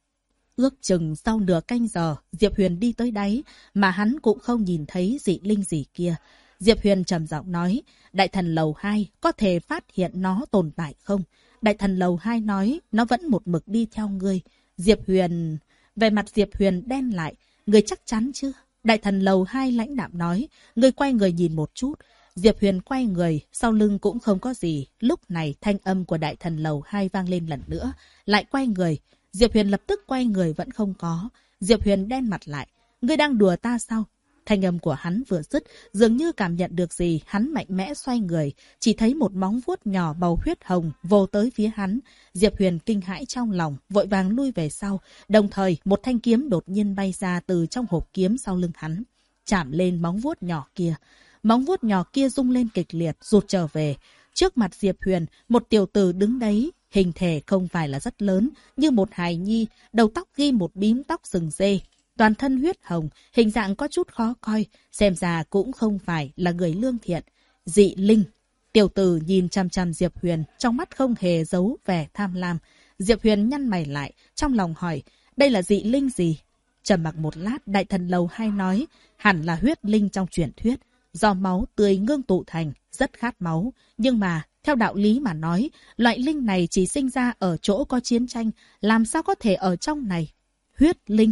Ước chừng sau nửa canh giờ, Diệp Huyền đi tới đáy, mà hắn cũng không nhìn thấy dị linh gì kia. Diệp Huyền trầm giọng nói, đại thần lầu 2 có thể phát hiện nó tồn tại không? Đại thần lầu 2 nói, nó vẫn một mực đi theo ngươi. Diệp Huyền... Về mặt Diệp Huyền đen lại, ngươi chắc chắn chứ? Đại thần lầu 2 lãnh đạm nói, ngươi quay người nhìn một chút. Diệp Huyền quay người, sau lưng cũng không có gì. Lúc này thanh âm của đại thần lầu 2 vang lên lần nữa, lại quay người. Diệp Huyền lập tức quay người vẫn không có. Diệp Huyền đen mặt lại, ngươi đang đùa ta sao? Thanh âm của hắn vừa dứt, dường như cảm nhận được gì, hắn mạnh mẽ xoay người, chỉ thấy một móng vuốt nhỏ bầu huyết hồng vồ tới phía hắn. Diệp Huyền kinh hãi trong lòng, vội vàng lui về sau, đồng thời một thanh kiếm đột nhiên bay ra từ trong hộp kiếm sau lưng hắn, chạm lên móng vuốt nhỏ kia. móng vuốt nhỏ kia rung lên kịch liệt, rụt trở về. Trước mặt Diệp Huyền, một tiểu tử đứng đấy, hình thể không phải là rất lớn, như một hài nhi, đầu tóc ghi một bím tóc sừng dê. Toàn thân huyết hồng, hình dạng có chút khó coi, xem ra cũng không phải là người lương thiện. Dị linh. Tiểu tử nhìn chằm chằm Diệp Huyền, trong mắt không hề giấu vẻ tham lam. Diệp Huyền nhăn mày lại, trong lòng hỏi, đây là dị linh gì? Trầm mặc một lát, Đại Thần Lầu 2 nói, hẳn là huyết linh trong truyền thuyết, do máu tươi ngưng tụ thành, rất khát máu. Nhưng mà, theo đạo lý mà nói, loại linh này chỉ sinh ra ở chỗ có chiến tranh, làm sao có thể ở trong này? Huyết linh.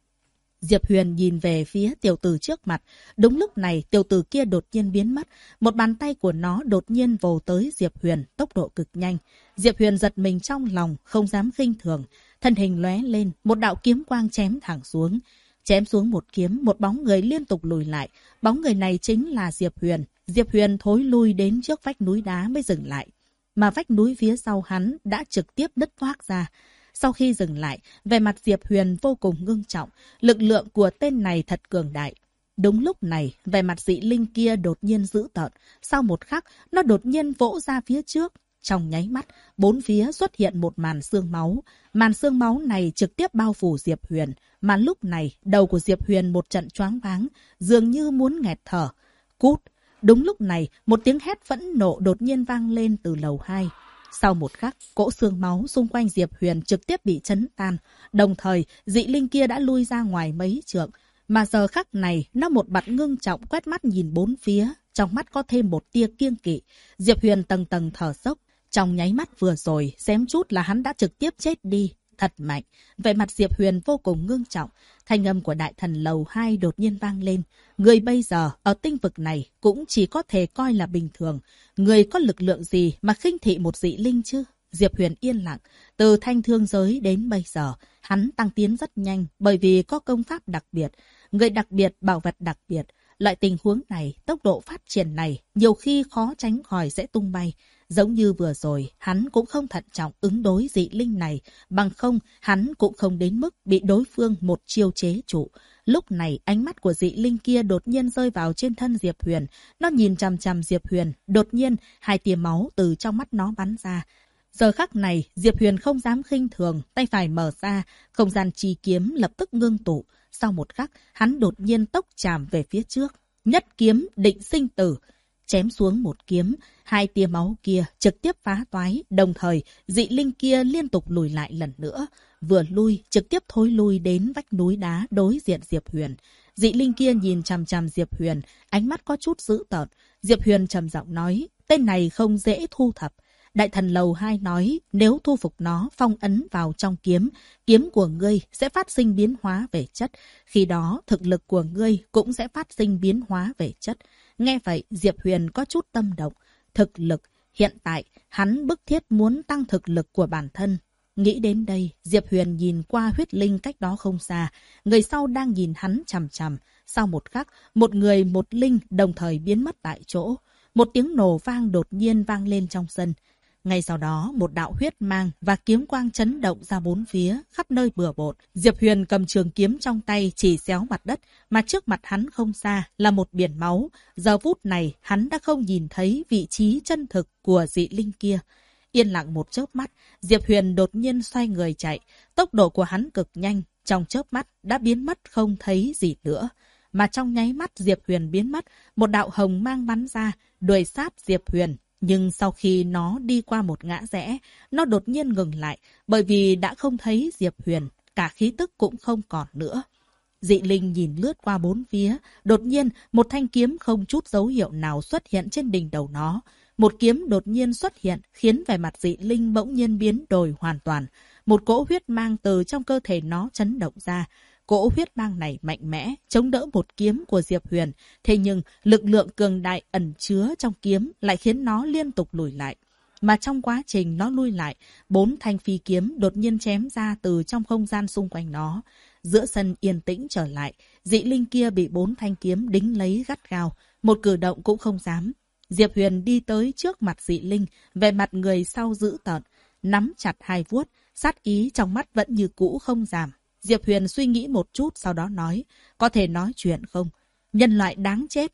Diệp Huyền nhìn về phía tiểu tử trước mặt. Đúng lúc này, tiểu tử kia đột nhiên biến mất. Một bàn tay của nó đột nhiên vồ tới Diệp Huyền, tốc độ cực nhanh. Diệp Huyền giật mình trong lòng, không dám khinh thường. Thân hình lóe lên, một đạo kiếm quang chém thẳng xuống. Chém xuống một kiếm, một bóng người liên tục lùi lại. Bóng người này chính là Diệp Huyền. Diệp Huyền thối lui đến trước vách núi đá mới dừng lại. Mà vách núi phía sau hắn đã trực tiếp đứt toác ra. Sau khi dừng lại, vẻ mặt Diệp Huyền vô cùng ngưng trọng. Lực lượng của tên này thật cường đại. Đúng lúc này, vẻ mặt dị linh kia đột nhiên dữ tợn. Sau một khắc, nó đột nhiên vỗ ra phía trước. Trong nháy mắt, bốn phía xuất hiện một màn xương máu. Màn xương máu này trực tiếp bao phủ Diệp Huyền. Mà lúc này, đầu của Diệp Huyền một trận choáng váng, dường như muốn nghẹt thở. Cút! Đúng lúc này, một tiếng hét phẫn nộ đột nhiên vang lên từ lầu 2. Sau một khắc, cỗ xương máu xung quanh Diệp Huyền trực tiếp bị chấn tan. Đồng thời, dị linh kia đã lui ra ngoài mấy trượng. Mà giờ khắc này, nó một mặt ngưng trọng quét mắt nhìn bốn phía. Trong mắt có thêm một tia kiêng kỵ. Diệp Huyền tầng tầng thở dốc. Trong nháy mắt vừa rồi, xém chút là hắn đã trực tiếp chết đi. Thật mạnh. Vẻ mặt Diệp Huyền vô cùng ngưng trọng. Thanh âm của Đại Thần Lầu 2 đột nhiên vang lên. Người bây giờ ở tinh vực này cũng chỉ có thể coi là bình thường. Người có lực lượng gì mà khinh thị một dị linh chứ? Diệp Huyền yên lặng. Từ thanh thương giới đến bây giờ, hắn tăng tiến rất nhanh bởi vì có công pháp đặc biệt. Người đặc biệt, bảo vật đặc biệt. Loại tình huống này, tốc độ phát triển này, nhiều khi khó tránh khỏi sẽ tung bay. Giống như vừa rồi, hắn cũng không thận trọng ứng đối dị linh này, bằng không, hắn cũng không đến mức bị đối phương một chiêu chế trụ. Lúc này, ánh mắt của dị linh kia đột nhiên rơi vào trên thân Diệp Huyền. Nó nhìn chằm chằm Diệp Huyền, đột nhiên, hai tia máu từ trong mắt nó bắn ra. Giờ khắc này, Diệp Huyền không dám khinh thường, tay phải mở ra, không gian chi kiếm lập tức ngưng tụ. Sau một khắc, hắn đột nhiên tốc chạm về phía trước. Nhất kiếm định sinh tử. Chém xuống một kiếm, hai tia máu kia trực tiếp phá toái, đồng thời dị linh kia liên tục lùi lại lần nữa. Vừa lui, trực tiếp thối lui đến vách núi đá đối diện Diệp Huyền. Dị linh kia nhìn chằm chằm Diệp Huyền, ánh mắt có chút dữ tợn. Diệp Huyền trầm giọng nói, tên này không dễ thu thập. Đại Thần Lầu 2 nói, nếu thu phục nó phong ấn vào trong kiếm, kiếm của ngươi sẽ phát sinh biến hóa về chất. Khi đó, thực lực của ngươi cũng sẽ phát sinh biến hóa về chất. Nghe vậy, Diệp Huyền có chút tâm động. Thực lực, hiện tại, hắn bức thiết muốn tăng thực lực của bản thân. Nghĩ đến đây, Diệp Huyền nhìn qua huyết linh cách đó không xa. Người sau đang nhìn hắn chằm chằm. Sau một khắc, một người một linh đồng thời biến mất tại chỗ. Một tiếng nổ vang đột nhiên vang lên trong sân. Ngay sau đó, một đạo huyết mang và kiếm quang chấn động ra bốn phía, khắp nơi bừa bộn. Diệp Huyền cầm trường kiếm trong tay chỉ xéo mặt đất, mà trước mặt hắn không xa là một biển máu. Giờ phút này, hắn đã không nhìn thấy vị trí chân thực của dị linh kia. Yên lặng một chớp mắt, Diệp Huyền đột nhiên xoay người chạy. Tốc độ của hắn cực nhanh, trong chớp mắt đã biến mất không thấy gì nữa. Mà trong nháy mắt Diệp Huyền biến mất, một đạo hồng mang bắn ra, đuổi sát Diệp Huyền. Nhưng sau khi nó đi qua một ngã rẽ, nó đột nhiên ngừng lại, bởi vì đã không thấy Diệp Huyền, cả khí tức cũng không còn nữa. Dị linh nhìn lướt qua bốn phía, đột nhiên một thanh kiếm không chút dấu hiệu nào xuất hiện trên đỉnh đầu nó. Một kiếm đột nhiên xuất hiện, khiến vẻ mặt dị linh bỗng nhiên biến đổi hoàn toàn. Một cỗ huyết mang từ trong cơ thể nó chấn động ra. Cỗ huyết mang này mạnh mẽ, chống đỡ một kiếm của Diệp Huyền. Thế nhưng, lực lượng cường đại ẩn chứa trong kiếm lại khiến nó liên tục lùi lại. Mà trong quá trình nó lui lại, 4 thanh phi kiếm đột nhiên chém ra từ trong không gian xung quanh nó. Giữa sân yên tĩnh trở lại, dị linh kia bị 4 thanh kiếm đính lấy gắt gao, một cử động cũng không dám. Diệp Huyền đi tới trước mặt dị linh, về mặt người sau dữ tợn, nắm chặt hai vuốt, sát ý trong mắt vẫn như cũ không giảm. Diệp Huyền suy nghĩ một chút sau đó nói, có thể nói chuyện không? Nhân loại đáng chết.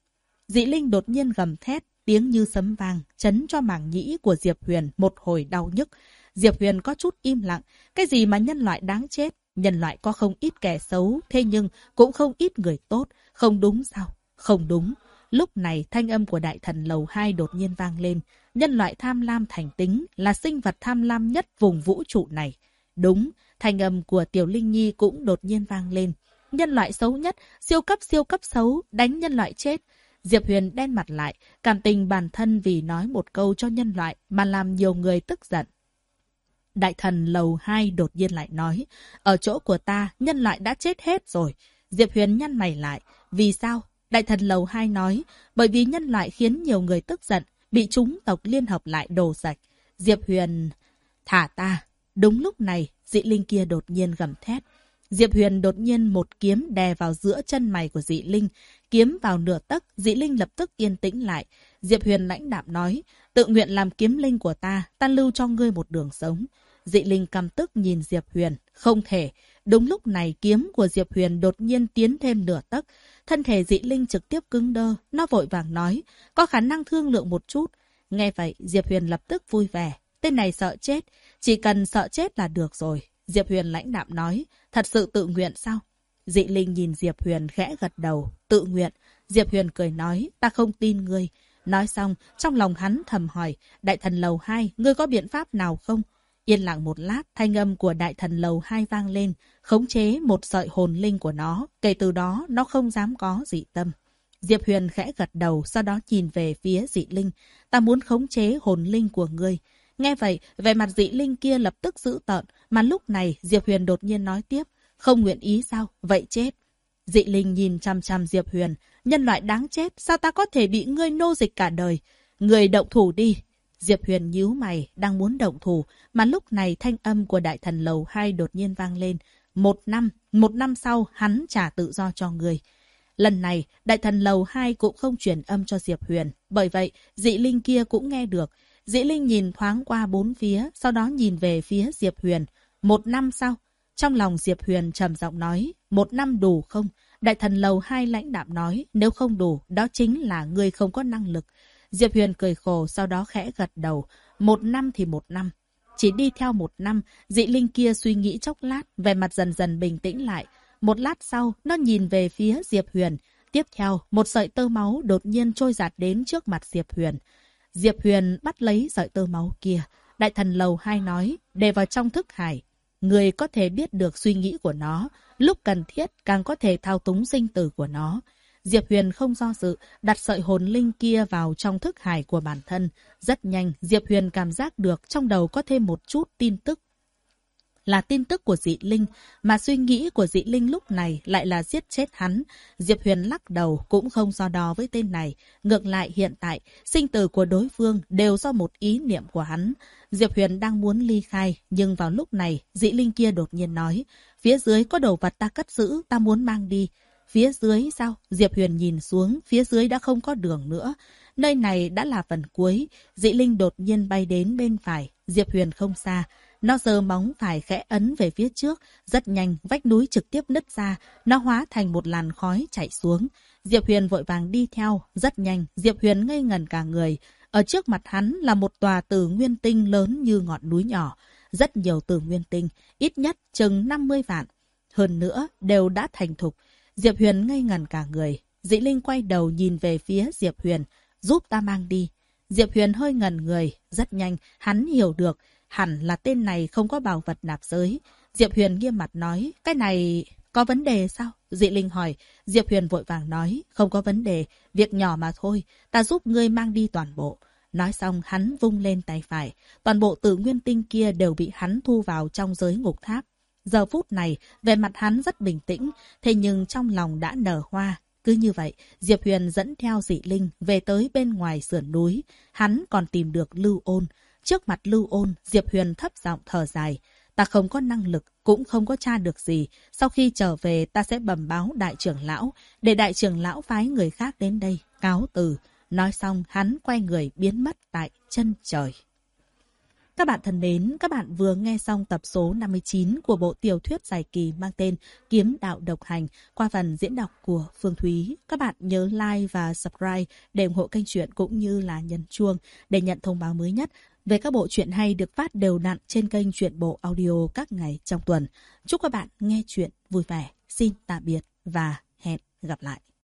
Dị Linh đột nhiên gầm thét, tiếng như sấm vang, chấn cho màng nhĩ của Diệp Huyền một hồi đau nhức. Diệp Huyền có chút im lặng. Cái gì mà nhân loại đáng chết? Nhân loại có không ít kẻ xấu, thế nhưng cũng không ít người tốt. Không đúng sao? Không đúng. Lúc này thanh âm của đại thần lầu 2 đột nhiên vang lên. Nhân loại tham lam thành tính là sinh vật tham lam nhất vùng vũ trụ này. Đúng, thanh âm của Tiểu Linh Nhi cũng đột nhiên vang lên. Nhân loại xấu nhất, siêu cấp xấu, đánh nhân loại chết. Diệp Huyền đen mặt lại, cảm tình bản thân vì nói một câu cho nhân loại mà làm nhiều người tức giận. Đại thần lầu 2 đột nhiên lại nói, ở chỗ của ta, nhân loại đã chết hết rồi. Diệp Huyền nhăn mày lại, vì sao? Đại thần lầu 2 nói, bởi vì nhân loại khiến nhiều người tức giận, bị chúng tộc liên hợp lại đổ sạch. Diệp Huyền, thả ta. Đúng lúc này, dị linh kia đột nhiên gầm thét. Diệp Huyền đột nhiên một kiếm đè vào giữa chân mày của dị linh. Kiếm vào nửa tấc, dị linh lập tức yên tĩnh lại. Diệp Huyền lãnh đạm nói, tự nguyện làm kiếm linh của ta, ta lưu cho ngươi một đường sống. Dị linh căm tức nhìn Diệp Huyền, không thể. Đúng lúc này kiếm của Diệp Huyền đột nhiên tiến thêm nửa tấc. Thân thể dị linh trực tiếp cứng đơ, nó vội vàng nói, có khả năng thương lượng một chút. Nghe vậy, Diệp Huyền lập tức vui vẻ. Tên này sợ chết, chỉ cần sợ chết là được rồi. Diệp Huyền lãnh đạm nói, thật sự tự nguyện sao? Dị linh nhìn Diệp Huyền khẽ gật đầu, tự nguyện. Diệp Huyền cười nói, ta không tin ngươi. Nói xong, trong lòng hắn thầm hỏi, đại thần lầu 2, ngươi có biện pháp nào không? Yên lặng một lát, thanh âm của đại thần lầu 2 vang lên, khống chế một sợi hồn linh của nó. Kể từ đó, nó không dám có dị tâm. Diệp Huyền khẽ gật đầu, sau đó nhìn về phía dị linh. Ta muốn khống chế hồn linh của ngươi. Nghe vậy, vẻ mặt dị linh kia lập tức dữ tợn, mà lúc này Diệp Huyền đột nhiên nói tiếp, không nguyện ý sao? Vậy chết. Dị linh nhìn chằm chằm Diệp Huyền, nhân loại đáng chết, sao ta có thể bị ngươi nô dịch cả đời? Người động thủ đi. Diệp Huyền nhíu mày, đang muốn động thủ, mà lúc này thanh âm của đại thần lầu 2 đột nhiên vang lên. Một năm sau, hắn trả tự do cho người. Lần này, đại thần lầu 2 cũng không truyền âm cho Diệp Huyền, bởi vậy, dị linh kia cũng nghe được. Dị linh nhìn thoáng qua bốn phía, sau đó nhìn về phía Diệp Huyền. 1 năm sau? Trong lòng Diệp Huyền trầm giọng nói, 1 năm đủ không? Đại thần lầu 2 lãnh đạm nói, nếu không đủ, đó chính là ngươi không có năng lực. Diệp Huyền cười khổ, sau đó khẽ gật đầu. 1 năm thì 1 năm. Chỉ đi theo 1 năm, dị linh kia suy nghĩ chốc lát, vẻ mặt dần dần bình tĩnh lại. Một lát sau, nó nhìn về phía Diệp Huyền. Tiếp theo, một sợi tơ máu đột nhiên trôi dạt đến trước mặt Diệp Huyền. Diệp Huyền bắt lấy sợi tơ máu kia. Đại thần lầu 2 nói, để vào trong thức hải. Người có thể biết được suy nghĩ của nó, lúc cần thiết càng có thể thao túng sinh tử của nó. Diệp Huyền không do dự, đặt sợi hồn linh kia vào trong thức hải của bản thân. Rất nhanh, Diệp Huyền cảm giác được trong đầu có thêm một chút tin tức. Là tin tức của dị linh, mà suy nghĩ của dị linh lúc này lại là giết chết hắn. Diệp Huyền lắc đầu cũng không so đo với tên này. Ngược lại hiện tại, sinh tử của đối phương đều do một ý niệm của hắn. Diệp Huyền đang muốn ly khai, nhưng vào lúc này, dị linh kia đột nhiên nói, phía dưới có đồ vật ta cất giữ, ta muốn mang đi. Phía dưới sao? Diệp Huyền nhìn xuống, phía dưới đã không có đường nữa. Nơi này đã là phần cuối. Dị linh đột nhiên bay đến bên phải. Diệp Huyền không xa. Nó giơ móng phải khẽ ấn về phía trước. Rất nhanh, vách núi trực tiếp nứt ra. Nó hóa thành một làn khói chạy xuống. Diệp Huyền vội vàng đi theo. Rất nhanh, Diệp Huyền ngây ngẩn cả người. Ở trước mặt hắn là một tòa tử nguyên tinh lớn như ngọn núi nhỏ. Rất nhiều tử nguyên tinh, ít nhất chừng 50 vạn. Hơn nữa, đều đã thành thục. Diệp Huyền ngây ngẩn cả người. Dị linh quay đầu nhìn về phía Diệp Huyền. Giúp ta mang đi. Diệp Huyền hơi ngẩn người. Rất nhanh, hắn hiểu được. Hẳn là tên này không có bảo vật nạp giới. Diệp Huyền nghiêm mặt nói. Cái này có vấn đề sao? Dị linh hỏi. Diệp Huyền vội vàng nói. Không có vấn đề. Việc nhỏ mà thôi. Ta giúp ngươi mang đi toàn bộ. Nói xong hắn vung lên tay phải. Toàn bộ tử nguyên tinh kia đều bị hắn thu vào trong giới ngục tháp. Giờ phút này, vẻ mặt hắn rất bình tĩnh, thế nhưng trong lòng đã nở hoa. Cứ như vậy, Diệp Huyền dẫn theo dị linh về tới bên ngoài sườn núi. Hắn còn tìm được Lưu Ôn. Trước mặt Lưu Ôn, Diệp Huyền thấp giọng thở dài. Ta không có năng lực, cũng không có tra được gì. Sau khi trở về, ta sẽ bẩm báo đại trưởng lão, để đại trưởng lão phái người khác đến đây, cáo từ. Nói xong, hắn quay người biến mất tại chân trời. Các bạn thân mến, các bạn vừa nghe xong tập số 59 của bộ tiểu thuyết dài kỳ mang tên Kiếm đạo độc hành qua phần diễn đọc của Phương Thúy. Các bạn nhớ like và subscribe để ủng hộ kênh truyện cũng như là nhấn chuông để nhận thông báo mới nhất về các bộ truyện hay được phát đều đặn trên kênh Truyện Bộ Audio các ngày trong tuần. Chúc các bạn nghe truyện vui vẻ. Xin tạm biệt và hẹn gặp lại.